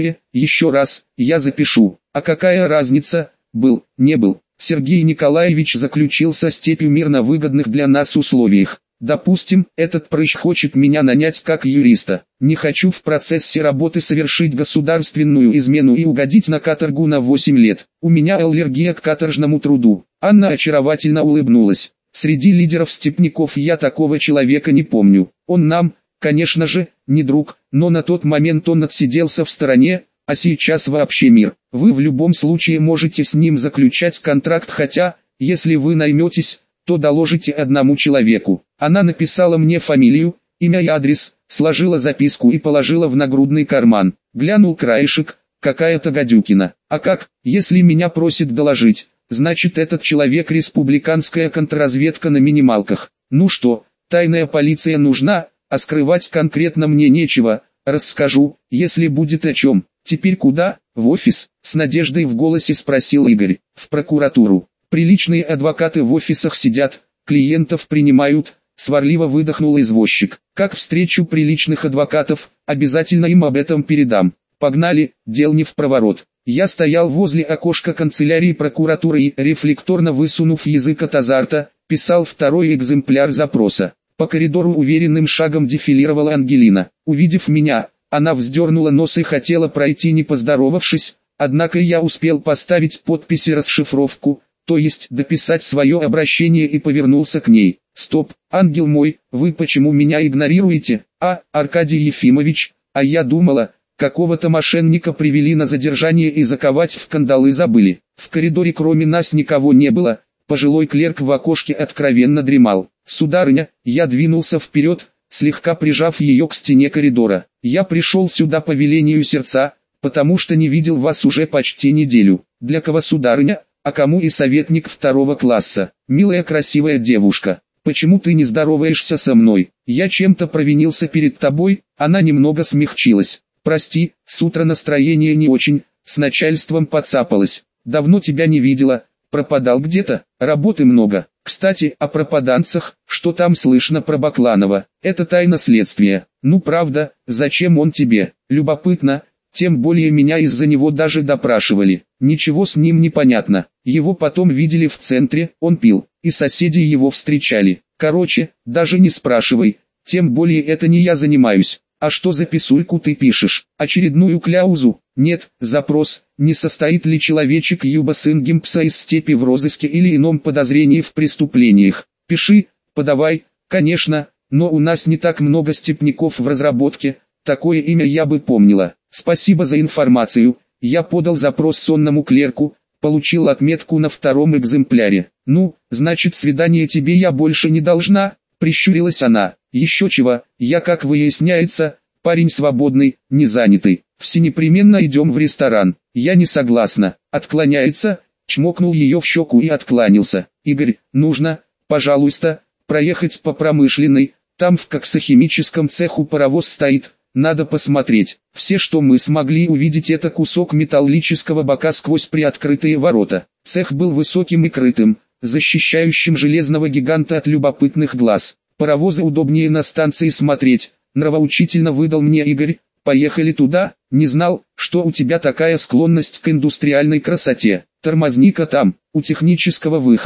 Еще раз, я запишу. А какая разница, был, не был. Сергей Николаевич заключил со степью мир на выгодных для нас условиях. Допустим, этот прыщ хочет меня нанять как юриста. Не хочу в процессе работы совершить государственную измену и угодить на каторгу на 8 лет. У меня аллергия к каторжному труду. Анна очаровательно улыбнулась. Среди лидеров степняков я такого человека не помню. Он нам, конечно же, не друг, но на тот момент он отсиделся в стороне, а сейчас вообще мир. Вы в любом случае можете с ним заключать контракт, хотя, если вы найметесь, то доложите одному человеку. Она написала мне фамилию, имя и адрес, сложила записку и положила в нагрудный карман. Глянул краешек, какая-то гадюкина. А как, если меня просит доложить, значит этот человек республиканская контрразведка на минималках. Ну что, тайная полиция нужна, а скрывать конкретно мне нечего, расскажу, если будет о чем. Теперь куда? В офис? С надеждой в голосе спросил Игорь. В прокуратуру. Приличные адвокаты в офисах сидят, клиентов принимают, сварливо выдохнул извозчик. Как встречу приличных адвокатов, обязательно им об этом передам. Погнали, дел не впроворот. Я стоял возле окошка канцелярии прокуратуры и, рефлекторно высунув язык от азарта, писал второй экземпляр запроса. По коридору уверенным шагом дефилировала Ангелина. Увидев меня, она вздернула нос и хотела пройти, не поздоровавшись, однако я успел поставить подпись и расшифровку, то есть дописать свое обращение, и повернулся к ней. «Стоп, ангел мой, вы почему меня игнорируете? Аркадий Ефимович, а я думала, какого-то мошенника привели на задержание и заковать в кандалы забыли». В коридоре кроме нас никого не было, пожилой клерк в окошке откровенно дремал. «Сударыня», я двинулся вперед, слегка прижав ее к стене коридора. «Я пришел сюда по велению сердца, потому что не видел вас уже почти неделю. Для кого, сударыня, а кому и советник 2 класса? Милая красивая девушка, почему ты не здороваешься со мной? Я чем-то провинился перед тобой?» Она немного смягчилась. «Прости, с утра настроение не очень, с начальством подцапалась. Давно тебя не видела, пропадал где-то, работы много. Кстати, о пропаданцах, что там слышно про Бакланова? Это тайна следствия. Ну правда, зачем он тебе? Любопытно, тем более меня из-за него даже допрашивали. Ничего с ним не понятно. Его потом видели в центре, он пил, и соседи его встречали. Короче, даже не спрашивай, тем более это не я занимаюсь. А что за писульку ты пишешь? Очередную кляузу? Нет, запрос, не состоит ли человечек Юба сын Гимпса из степи в розыске или ином подозрении в преступлениях. Пиши, подавай, конечно, но у нас не так много степняков в разработке, такое имя я бы помнила. Спасибо за информацию, я подал запрос сонному клерку, получил отметку на 2 экземпляре. Ну, значит, свидание тебе я больше не должна, прищурилась она. Еще чего, я, как выясняется, парень свободный, не занятый. Все непременно идем в ресторан. Я не согласна. Отклоняется, чмокнул ее в щеку и откланялся. Игорь, нужно, пожалуйста, проехать по Промышленной, там в коксохимическом цеху паровоз стоит, надо посмотреть. Все, что мы смогли увидеть, это кусок металлического бока сквозь приоткрытые ворота. Цех был высоким и крытым, защищающим железного гиганта от любопытных глаз. Паровозы удобнее на станции смотреть, нравоучительно выдал мне Игорь. Поехали туда, не знал, что у тебя такая склонность к индустриальной красоте. Тормозни-ка там, у технического выхода,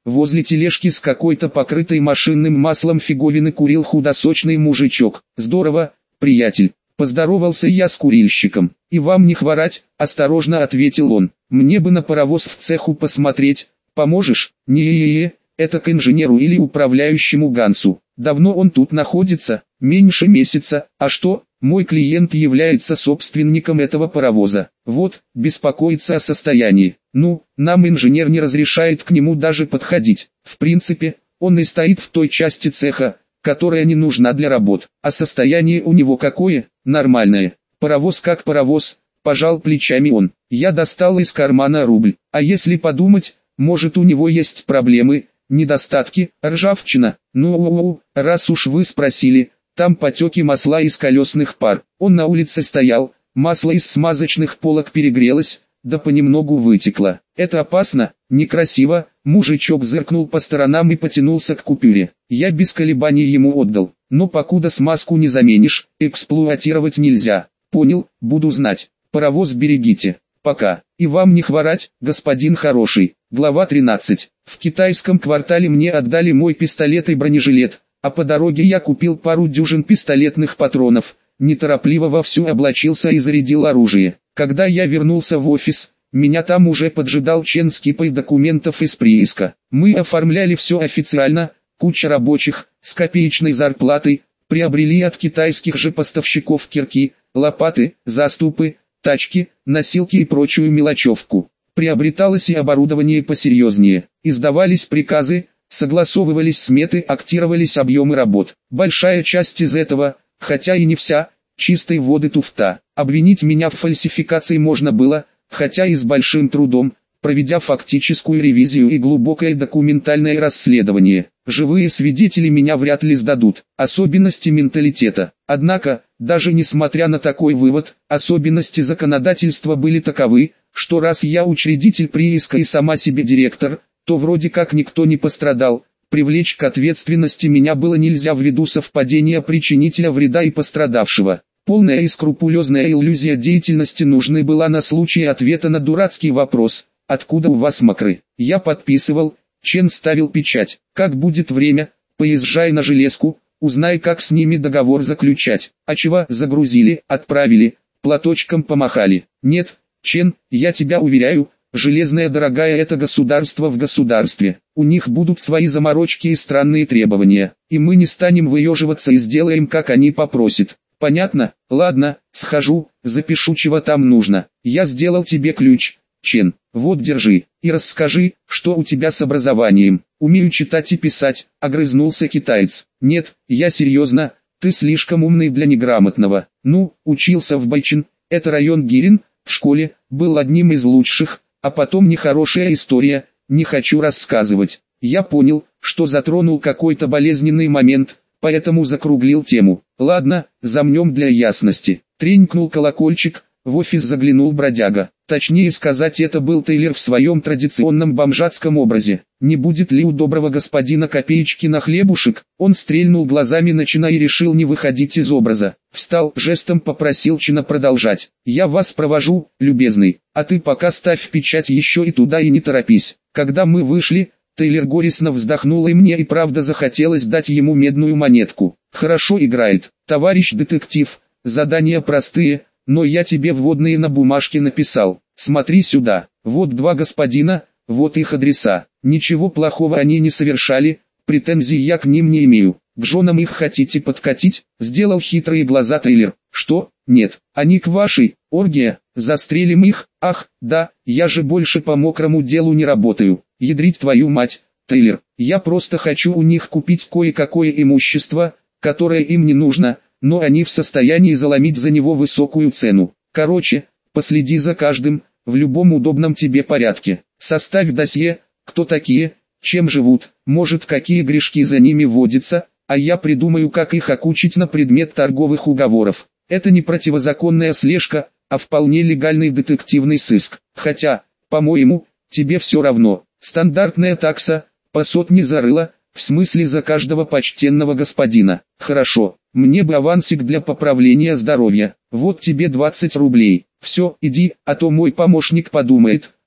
Возле тележки с какой-то покрытой машинным маслом фиговины курил худосочный мужичок. «Здорово, приятель», — поздоровался я с курильщиком. «И вам не хворать», — осторожно ответил он. «Мне бы на паровоз в цеху посмотреть. Поможешь?» «Не-е-е, это к инженеру или управляющему Гансу. Давно он тут находится?» «Меньше месяца. А что?» «Мой клиент является собственником этого паровоза. Вот, беспокоится о состоянии. Ну, нам инженер не разрешает к нему даже подходить. В принципе, он и стоит в той части цеха, которая не нужна для работ. А состояние у него какое? Нормальное. Паровоз как паровоз», — пожал плечами он. Я достал из кармана рубль. А если подумать, может у него есть проблемы, недостатки, ржавчина. Ну, раз уж вы спросили, там потеки масла из колесных пар. Он на улице стоял, масло из смазочных полок перегрелось, да понемногу вытекло. Это опасно, некрасиво. Мужичок зыркнул по сторонам и потянулся к купюре. Я без колебаний ему отдал. Но покуда смазку не заменишь, эксплуатировать нельзя. Понял, буду знать. Паровоз берегите. Пока. И вам не хворать, господин хороший. Глава 13. В китайском квартале мне отдали мой пистолет и бронежилет, а по дороге я купил пару дюжин пистолетных патронов, неторопливо вовсю облачился и зарядил оружие. Когда я вернулся в офис, меня там уже поджидал Чен с кипой документов из прииска. Мы оформляли все официально, куча рабочих, с копеечной зарплатой, приобрели от китайских же поставщиков кирки, лопаты, заступы, тачки, носилки и прочую мелочевку. Приобреталось и оборудование посерьезнее, издавались приказы, согласовывались сметы, актировались объемы работ. Большая часть из этого, хотя и не вся, чистой воды туфта. Обвинить меня в фальсификации можно было, хотя и с большим трудом, проведя фактическую ревизию и глубокое документальное расследование. Живые свидетели меня вряд ли сдадут. Особенности менталитета. Однако, даже несмотря на такой вывод, особенности законодательства были таковы, что раз я учредитель прииска и сама себе директор, то вроде как никто не пострадал. Привлечь к ответственности меня было нельзя ввиду совпадения причинителя вреда и пострадавшего. Полная и скрупулезная иллюзия деятельности нужны была на случай ответа на дурацкий вопрос: «Откуда у вас мокры?» Я подписывал, Чен ставил печать. «Как будет время, поезжай на железку, узнай, как с ними договор заключать». «А чего загрузили, отправили, платочком помахали?» «Нет, Чен, я тебя уверяю, железная дорогая это государство в государстве. У них будут свои заморочки и странные требования, и мы не станем выеживаться и сделаем, как они попросят. Понятно? Ладно, схожу, запишу, чего там нужно. Я сделал тебе ключ, Чен. Вот держи, и расскажи, что у тебя с образованием». «Умею читать и писать», — огрызнулся китаец. «Нет, я серьезно, ты слишком умный для неграмотного». «Ну, учился в Байчин, это район Гирин, в школе, был одним из лучших, а потом нехорошая история, не хочу рассказывать». Я понял, что затронул какой-то болезненный момент, поэтому закруглил тему. «Ладно, замнем для ясности». Тренькнул колокольчик, в офис заглянул бродяга. Точнее сказать, это был Тейлор в своем традиционном бомжатском образе. «Не будет ли у доброго господина копеечки на хлебушек?» Он стрельнул глазами на Чена и решил не выходить из образа. Встал, жестом попросил Чена продолжать. «Я вас провожу, любезный, а ты пока ставь печать еще и туда и не торопись». Когда мы вышли, Тейлор горестно вздохнул, и мне и правда захотелось дать ему медную монетку. «Хорошо играет, товарищ детектив, задания простые, но я тебе вводные на бумажке написал. Смотри сюда, вот два господина, вот их адреса. Ничего плохого они не совершали, претензий я к ним не имею. К женам их хотите подкатить?» Сделал хитрые глаза Тейлор. «Что? Нет, они к вашей, оргия, застрелим их?» «Ах, да, я же больше по мокрому делу не работаю. Ядрить твою мать, Тейлор, я просто хочу у них купить кое-какое имущество, которое им не нужно, но они в состоянии заломить за него высокую цену. Короче, последи за каждым, в любом удобном тебе порядке. Составь досье, кто такие, чем живут, может какие грешки за ними водятся, а я придумаю, как их окучить на предмет торговых уговоров. Это не противозаконная слежка, а вполне легальный детективный сыск. Хотя, по-моему, тебе все равно. Стандартная такса, по сотне за рыло, в смысле за каждого почтенного господина. Хорошо, мне бы авансик для поправления здоровья. Вот тебе 20 рублей. Все, иди, а то мой помощник подумает,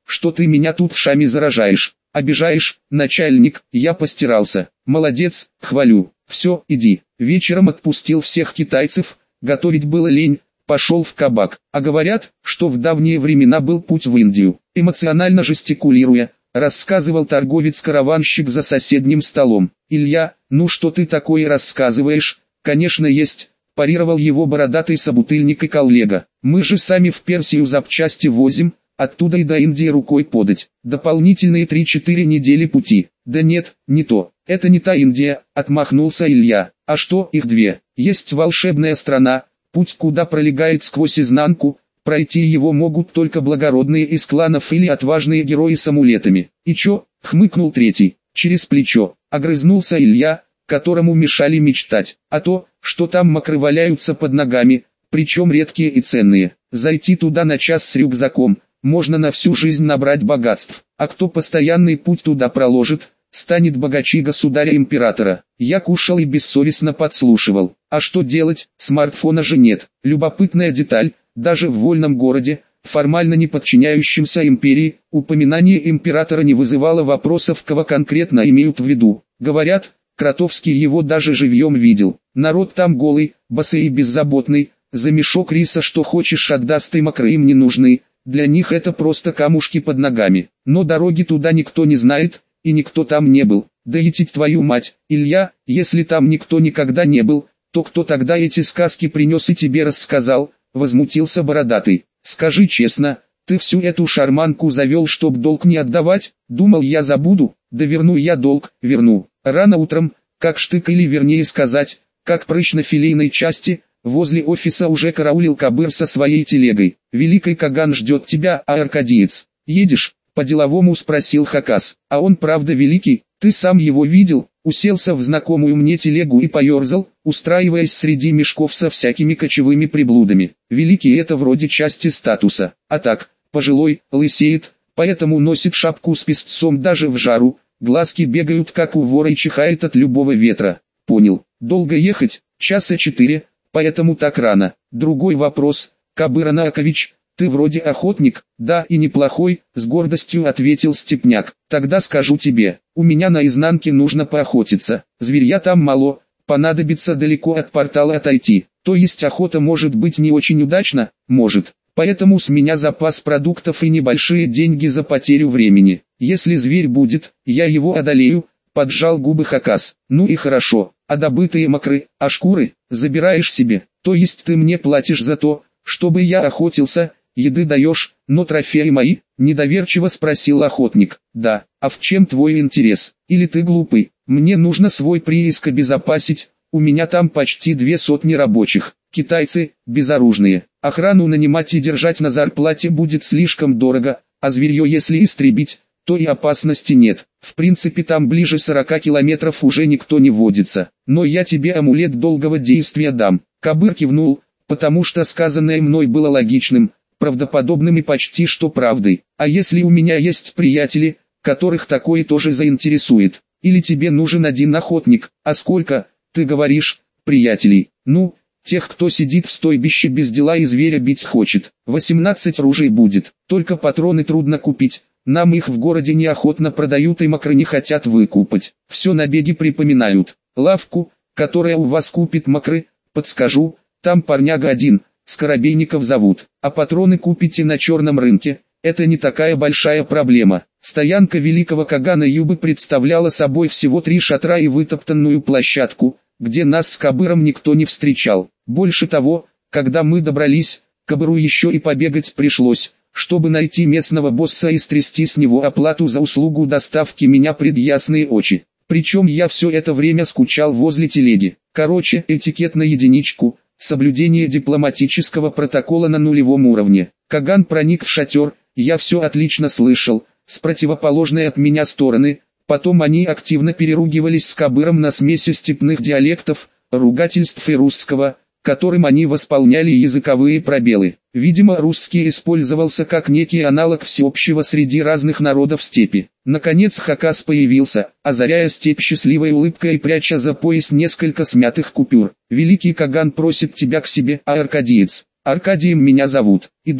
что ты меня тут вшами заражаешь. Обижаешь, начальник, я постирался. Молодец, хвалю. Все, иди. Вечером отпустил всех китайцев, готовить было лень, пошел в кабак. А говорят, что в давние времена был путь в Индию. Эмоционально жестикулируя, рассказывал торговец-караванщик за соседним столом. Илья, ну что ты такое рассказываешь? Конечно есть, парировал его бородатый собутыльник и коллега. Мы же сами в Персию запчасти возим, оттуда и до Индии рукой подать. Дополнительные 3-4 недели пути. Да нет, не то. Это не та Индия, отмахнулся Илья. А что их две? Есть волшебная страна, путь куда пролегает сквозь изнанку. Пройти его могут только благородные из кланов или отважные герои с амулетами. И чё? Хмыкнул третий. Через плечо. Огрызнулся Илья, которому мешали мечтать. А то, что там мокры валяются под ногами, причем редкие и ценные. Зайти туда на час с рюкзаком, можно на всю жизнь набрать богатств. А кто постоянный путь туда проложит, станет богаче государя-императора. Я кушал и бессовестно подслушивал. А что делать, смартфона же нет. Любопытная деталь, даже в вольном городе, формально не подчиняющемся империи, упоминание императора не вызывало вопросов, кого конкретно имеют в виду. Говорят, Кротовский его даже живьем видел. Народ там голый, босый и беззаботный, за мешок риса что хочешь отдаст, и мокры им не нужны. Для них это просто камушки под ногами. Но дороги туда никто не знает, и никто там не был. Да идти твою мать, Илья, если там никто никогда не был, то кто тогда эти сказки принес и тебе рассказал? Возмутился бородатый. Скажи честно, ты всю эту шарманку завел, чтоб долг не отдавать? Думал, я забуду? Да верну я долг, верну. Рано утром, как штык, или вернее сказать, как прыщ на филейной части, возле офиса уже караулил Кабыр со своей телегой. Великий Каган ждет тебя, а аркадиец. Едешь? По-деловому спросил Хакас. А он правда великий? Ты сам его видел? Уселся в знакомую мне телегу и поерзал, устраиваясь среди мешков со всякими кочевыми приблудами. Великий — это вроде части статуса. А так, пожилой, лысеет, поэтому носит шапку с песцом даже в жару. Глазки бегают как у вора и чихает от любого ветра. Понял. Долго ехать? Часа 4, поэтому так рано. Другой вопрос. Кабыр Анаакович, ты вроде охотник? Да, и неплохой, с гордостью ответил Степняк. Тогда скажу тебе, у меня на изнанке нужно поохотиться. Зверья там мало, понадобится далеко от портала отойти. То есть охота может быть не очень удачна? Может. Поэтому с меня запас продуктов и небольшие деньги за потерю времени. Если зверь будет, я его одолею, поджал губы Хакас. Ну и хорошо, а добытые мокры, а шкуры, забираешь себе. То есть ты мне платишь за то, чтобы я охотился, еды даешь, но трофеи мои? Недоверчиво спросил охотник. Да, а в чем твой интерес? Или ты глупый? Мне нужно свой прииск обезопасить, у меня там почти 200 рабочих. Китайцы, безоружные. Охрану нанимать и держать на зарплате будет слишком дорого, а зверье если истребить, то и опасности нет. В принципе там ближе 40 километров уже никто не водится. Но я тебе амулет долгого действия дам. Кабыр кивнул, потому что сказанное мной было логичным, правдоподобным и почти что правдой. А если у меня есть приятели, которых такое тоже заинтересует? Или тебе нужен один охотник? А сколько, ты говоришь, приятелей? Ну, тех, кто сидит в стойбище без дела и зверя бить хочет. 18 ружей будет, только патроны трудно купить. Нам их в городе неохотно продают и мокры не хотят выкупать. Все набеги припоминают. Лавку, которая у вас купит мокры, подскажу, там парняга один, Скоробейников зовут. А патроны купите на черном рынке, это не такая большая проблема. Стоянка великого Кагана Юбы представляла собой всего 3 шатра и вытоптанную площадку, где нас с Кабыром никто не встречал. Больше того, когда мы добрались, Кабыру еще и побегать пришлось, чтобы найти местного босса и стрясти с него оплату за услугу доставки меня пред ясные очи. Причем я все это время скучал возле телеги. Короче, этикет на единичку, соблюдение дипломатического протокола на нулевом уровне. Каган проник в шатер, я все отлично слышал, с противоположной от меня стороны. Потом они активно переругивались с Кабыром на смеси степных диалектов, ругательств и русского, которым они восполняли языковые пробелы. Видимо, русский использовался как некий аналог всеобщего среди разных народов степи. Наконец Хакас появился, озаряя степь счастливой улыбкой и пряча за пояс несколько смятых купюр. «Великий Каган просит тебя к себе, а аркадиец. Аркадием меня зовут. Иду»,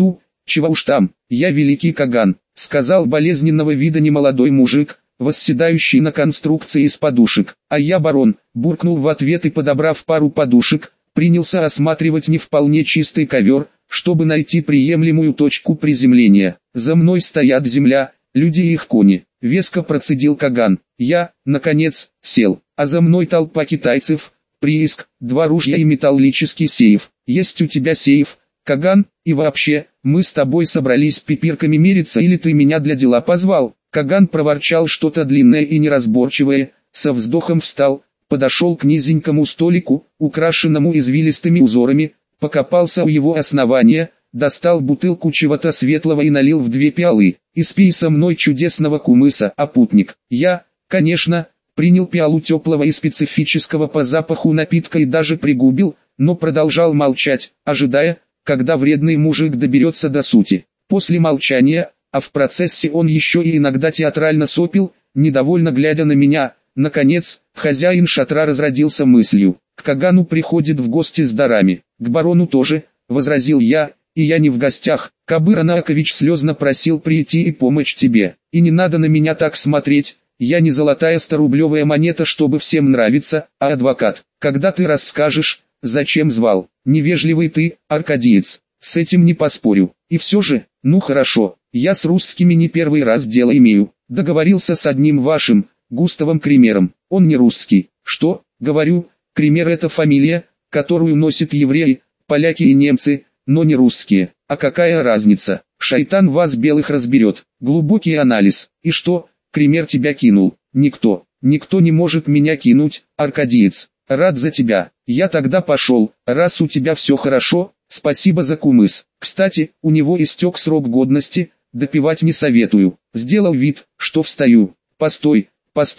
чего уж там, я великий Каган, сказал болезненного вида немолодой мужик, восседающий на конструкции из подушек. А я барон, буркнул в ответ и, подобрав пару подушек, принялся осматривать не вполне чистый ковер, чтобы найти приемлемую точку приземления. За мной стоят земля, люди и их кони. Веско процедил Каган. Я, наконец, сел, а за мной толпа китайцев, прииск, 2 ружья и металлический сейф. Есть у тебя сейф, Каган, и вообще, мы с тобой собрались пипирками мериться или ты меня для дела позвал? Каган проворчал что-то длинное и неразборчивое, со вздохом встал, подошел к низенькому столику, украшенному извилистыми узорами, покопался у его основания, достал бутылку чего-то светлого и налил в 2 пиалы. «Испей со мной чудесного кумыса, опутник». Я, конечно, принял пиалу теплого и специфического по запаху напитка и даже пригубил, но продолжал молчать, ожидая, когда вредный мужик доберется до сути. После молчания, а в процессе он еще и иногда театрально сопил, недовольно глядя на меня, наконец, хозяин шатра разродился мыслью: к Кагану приходит в гости с дарами, к барону тоже, возразил я, и я не в гостях. Кабыр Анакович слезно просил прийти и помочь тебе, и не надо на меня так смотреть, я не золотая 100-рублевая монета, чтобы всем нравиться, а адвокат. Когда ты расскажешь, зачем звал? Невежливый ты, аркадиец, с этим не поспорю. И все же, ну хорошо, я с русскими не первый раз дело имею, договорился с одним вашим, Густавом Кремером, он не русский. Что, говорю, Кремер это фамилия, которую носят евреи, поляки и немцы, но не русские. А какая разница? Шайтан вас белых разберет. Глубокий анализ. И что, Кремер тебя кинул? Никто не может меня кинуть, аркадиец. Рад за тебя. Я тогда пошел, раз у тебя все хорошо, спасибо за кумыс. Кстати, у него истек срок годности, допивать не советую. Сделал вид, что встаю. Постой,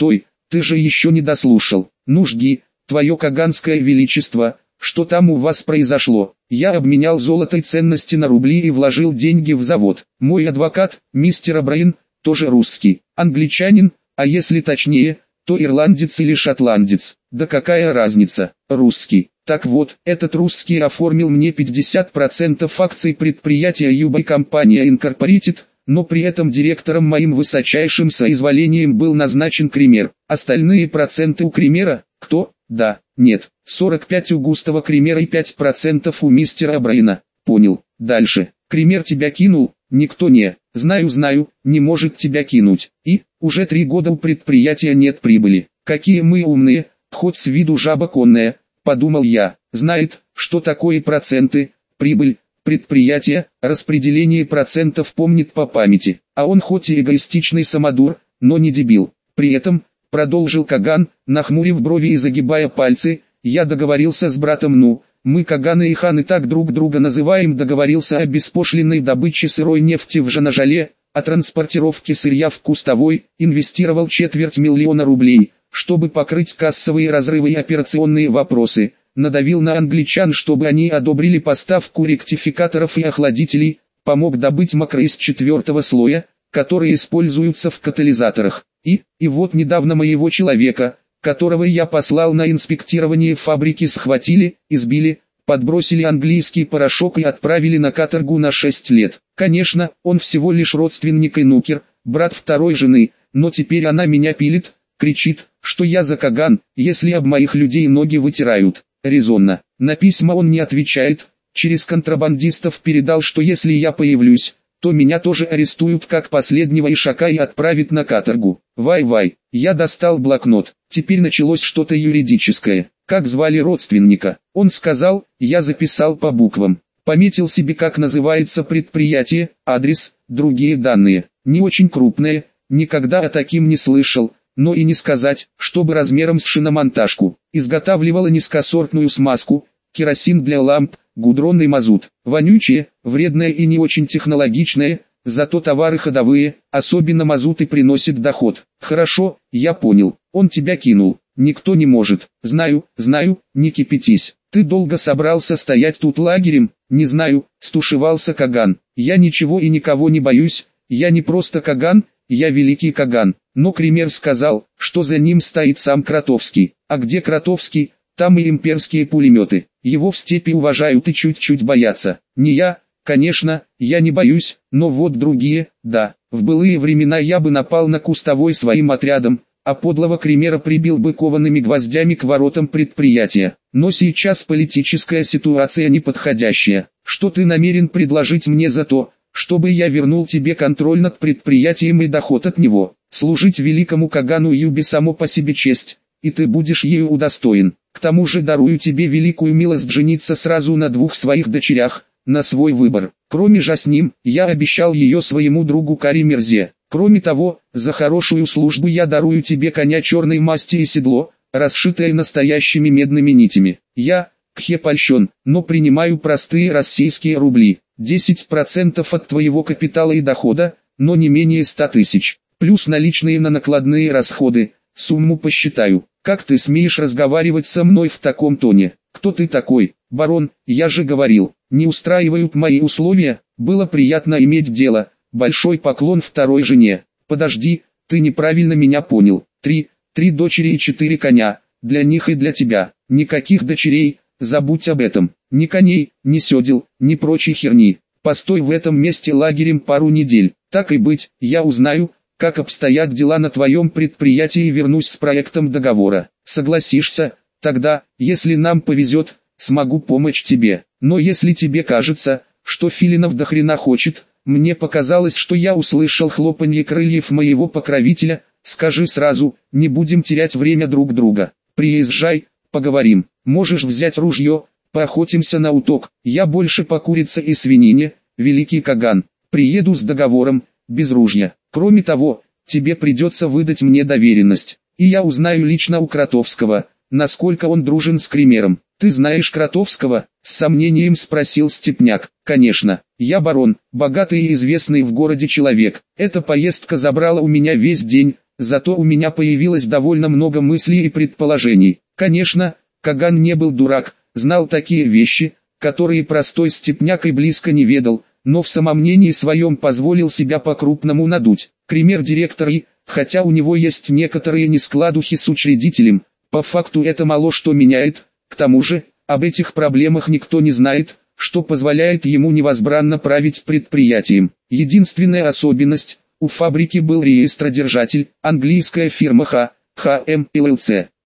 ты же еще не дослушал. Ну жги, твое каганское величество, что там у вас произошло? Я обменял золото и ценности на рубли и вложил деньги в завод. Мой адвокат, мистер Абраин, тоже русский, англичанин, а если точнее, то ирландец или шотландец. Да какая разница, русский. Так вот, этот русский оформил мне 50% акций предприятия Юбай Компания Инкорпорейтед, но при этом директором моим высочайшим соизволением был назначен Кремер. Остальные проценты у Кремера, кто? Да, нет, 45 у Густава Кремера и 5% у мистера Абраина. Понял. Дальше. Кремер тебя кинул? Никто не. Знаю, не может тебя кинуть. И, уже 3 года у предприятия нет прибыли. Какие мы умные, хоть с виду жаба конная, подумал я. Знает, что такое проценты, прибыль, предприятие, распределение процентов помнит по памяти. А он хоть и эгоистичный самодур, но не дебил. При этом, продолжил Каган, нахмурив брови и загибая пальцы, я договорился с братом, мы Каганы и ханы так друг друга называем, договорился о беспошлинной добыче сырой нефти в Жанажале, о транспортировке сырья в Кустовой, инвестировал 250 000 рублей, чтобы покрыть кассовые разрывы и операционные вопросы, надавил на англичан, чтобы они одобрили поставку ректификаторов и охладителей, помог добыть мокрый из 4-го слоя, которые используются в катализаторах. И вот недавно моего человека, которого я послал на инспектирование фабрики, схватили, избили, подбросили английский порошок и отправили на каторгу на 6 лет. Конечно, он всего лишь родственник и нукер, брат второй жены, но теперь она меня пилит, кричит, что я за Каган, если об моих людей ноги вытирают. Резонно. На письма он не отвечает, через контрабандистов передал, что если я появлюсь, то меня тоже арестуют как последнего ишака и отправят на каторгу. Вай, я достал блокнот, теперь началось что-то юридическое. Как звали родственника? Он сказал, я записал по буквам. Пометил себе, как называется предприятие, адрес, другие данные. Не очень крупное, никогда о таким не слышал, но и не сказать, чтобы размером с шиномонтажку. Изготавливала низкосортную смазку, керосин для ламп, гудрон и мазут. Вонючее, вредное и не очень технологичное, зато товары ходовые, особенно мазут, и приносит доход. Хорошо, я понял, он тебя кинул. Никто не может. Знаю, не кипятись. Ты долго собрался стоять тут лагерем? Не знаю, стушевался Каган. Я ничего и никого не боюсь, я не просто Каган, я великий Каган. Но Кремер сказал, что за ним стоит сам Кротовский. А где Кротовский, там и имперские пулеметы. Его в степи уважают и чуть-чуть боятся. Не я, Конечно, я не боюсь, но вот другие, да. В былые времена я бы напал на Кустовой своим отрядом, а подлого Кремера прибил бы коваными гвоздями к воротам предприятия. Но сейчас политическая ситуация неподходящая. Что ты намерен предложить мне за то, чтобы я вернул тебе контроль над предприятием и доход от него? Служить великому Кагану Юби само по себе честь, и ты будешь ею удостоен. К тому же дарую тебе великую милость жениться сразу на двух своих дочерях, на свой выбор. Кроме же с ним, я обещал ее своему другу Кари Мирзе. Кроме того, за хорошую службу я дарую тебе коня черной масти и седло, расшитое настоящими медными нитями. Я, Кхе польщен, но принимаю простые российские рубли, 10% от твоего капитала и дохода, но не менее 100 тысяч, плюс наличные на накладные расходы, сумму посчитаю. Как ты смеешь разговаривать со мной в таком тоне? Кто ты такой, барон? Я же говорил, не устраивают мои условия. Было приятно иметь дело. Большой поклон второй жене. Подожди, ты неправильно меня понял. Три дочери и 4 коня. Для них и для тебя. Никаких дочерей, забудь об этом. Ни коней, ни седел, ни прочей херни. Постой в этом месте лагерем пару недель. Так и быть, я узнаю, как обстоят дела на твоем предприятии и вернусь с проектом договора. Согласишься? Тогда, если нам повезет, смогу помочь тебе. Но если тебе кажется, что Филинов до хрена хочет, мне показалось, что я услышал хлопанье крыльев моего покровителя, скажи сразу, не будем терять время друг друга. Приезжай, поговорим. Можешь взять ружье, поохотимся на уток. Я больше по курице и свинине, великий Каган. Приеду с договором, без ружья. Кроме того, тебе придется выдать мне доверенность. И я узнаю лично у Кротовского, насколько он дружен с Кремером. Ты знаешь Кротовского? С сомнением спросил Степняк. Конечно, я барон, богатый и известный в городе человек. Эта поездка забрала у меня весь день, зато у меня появилось довольно много мыслей и предположений. Конечно, Каган не был дурак, знал такие вещи, которые простой Степняк и близко не ведал, но в самомнении своем позволил себя по-крупному надуть. Кремер директор и, хотя у него есть некоторые нескладухи с учредителем, по факту это мало что меняет. К тому же, об этих проблемах никто не знает, что позволяет ему невозбранно править предприятием. Единственная особенность, у фабрики был реестродержатель, английская фирма Х.М. ЛЛЦ.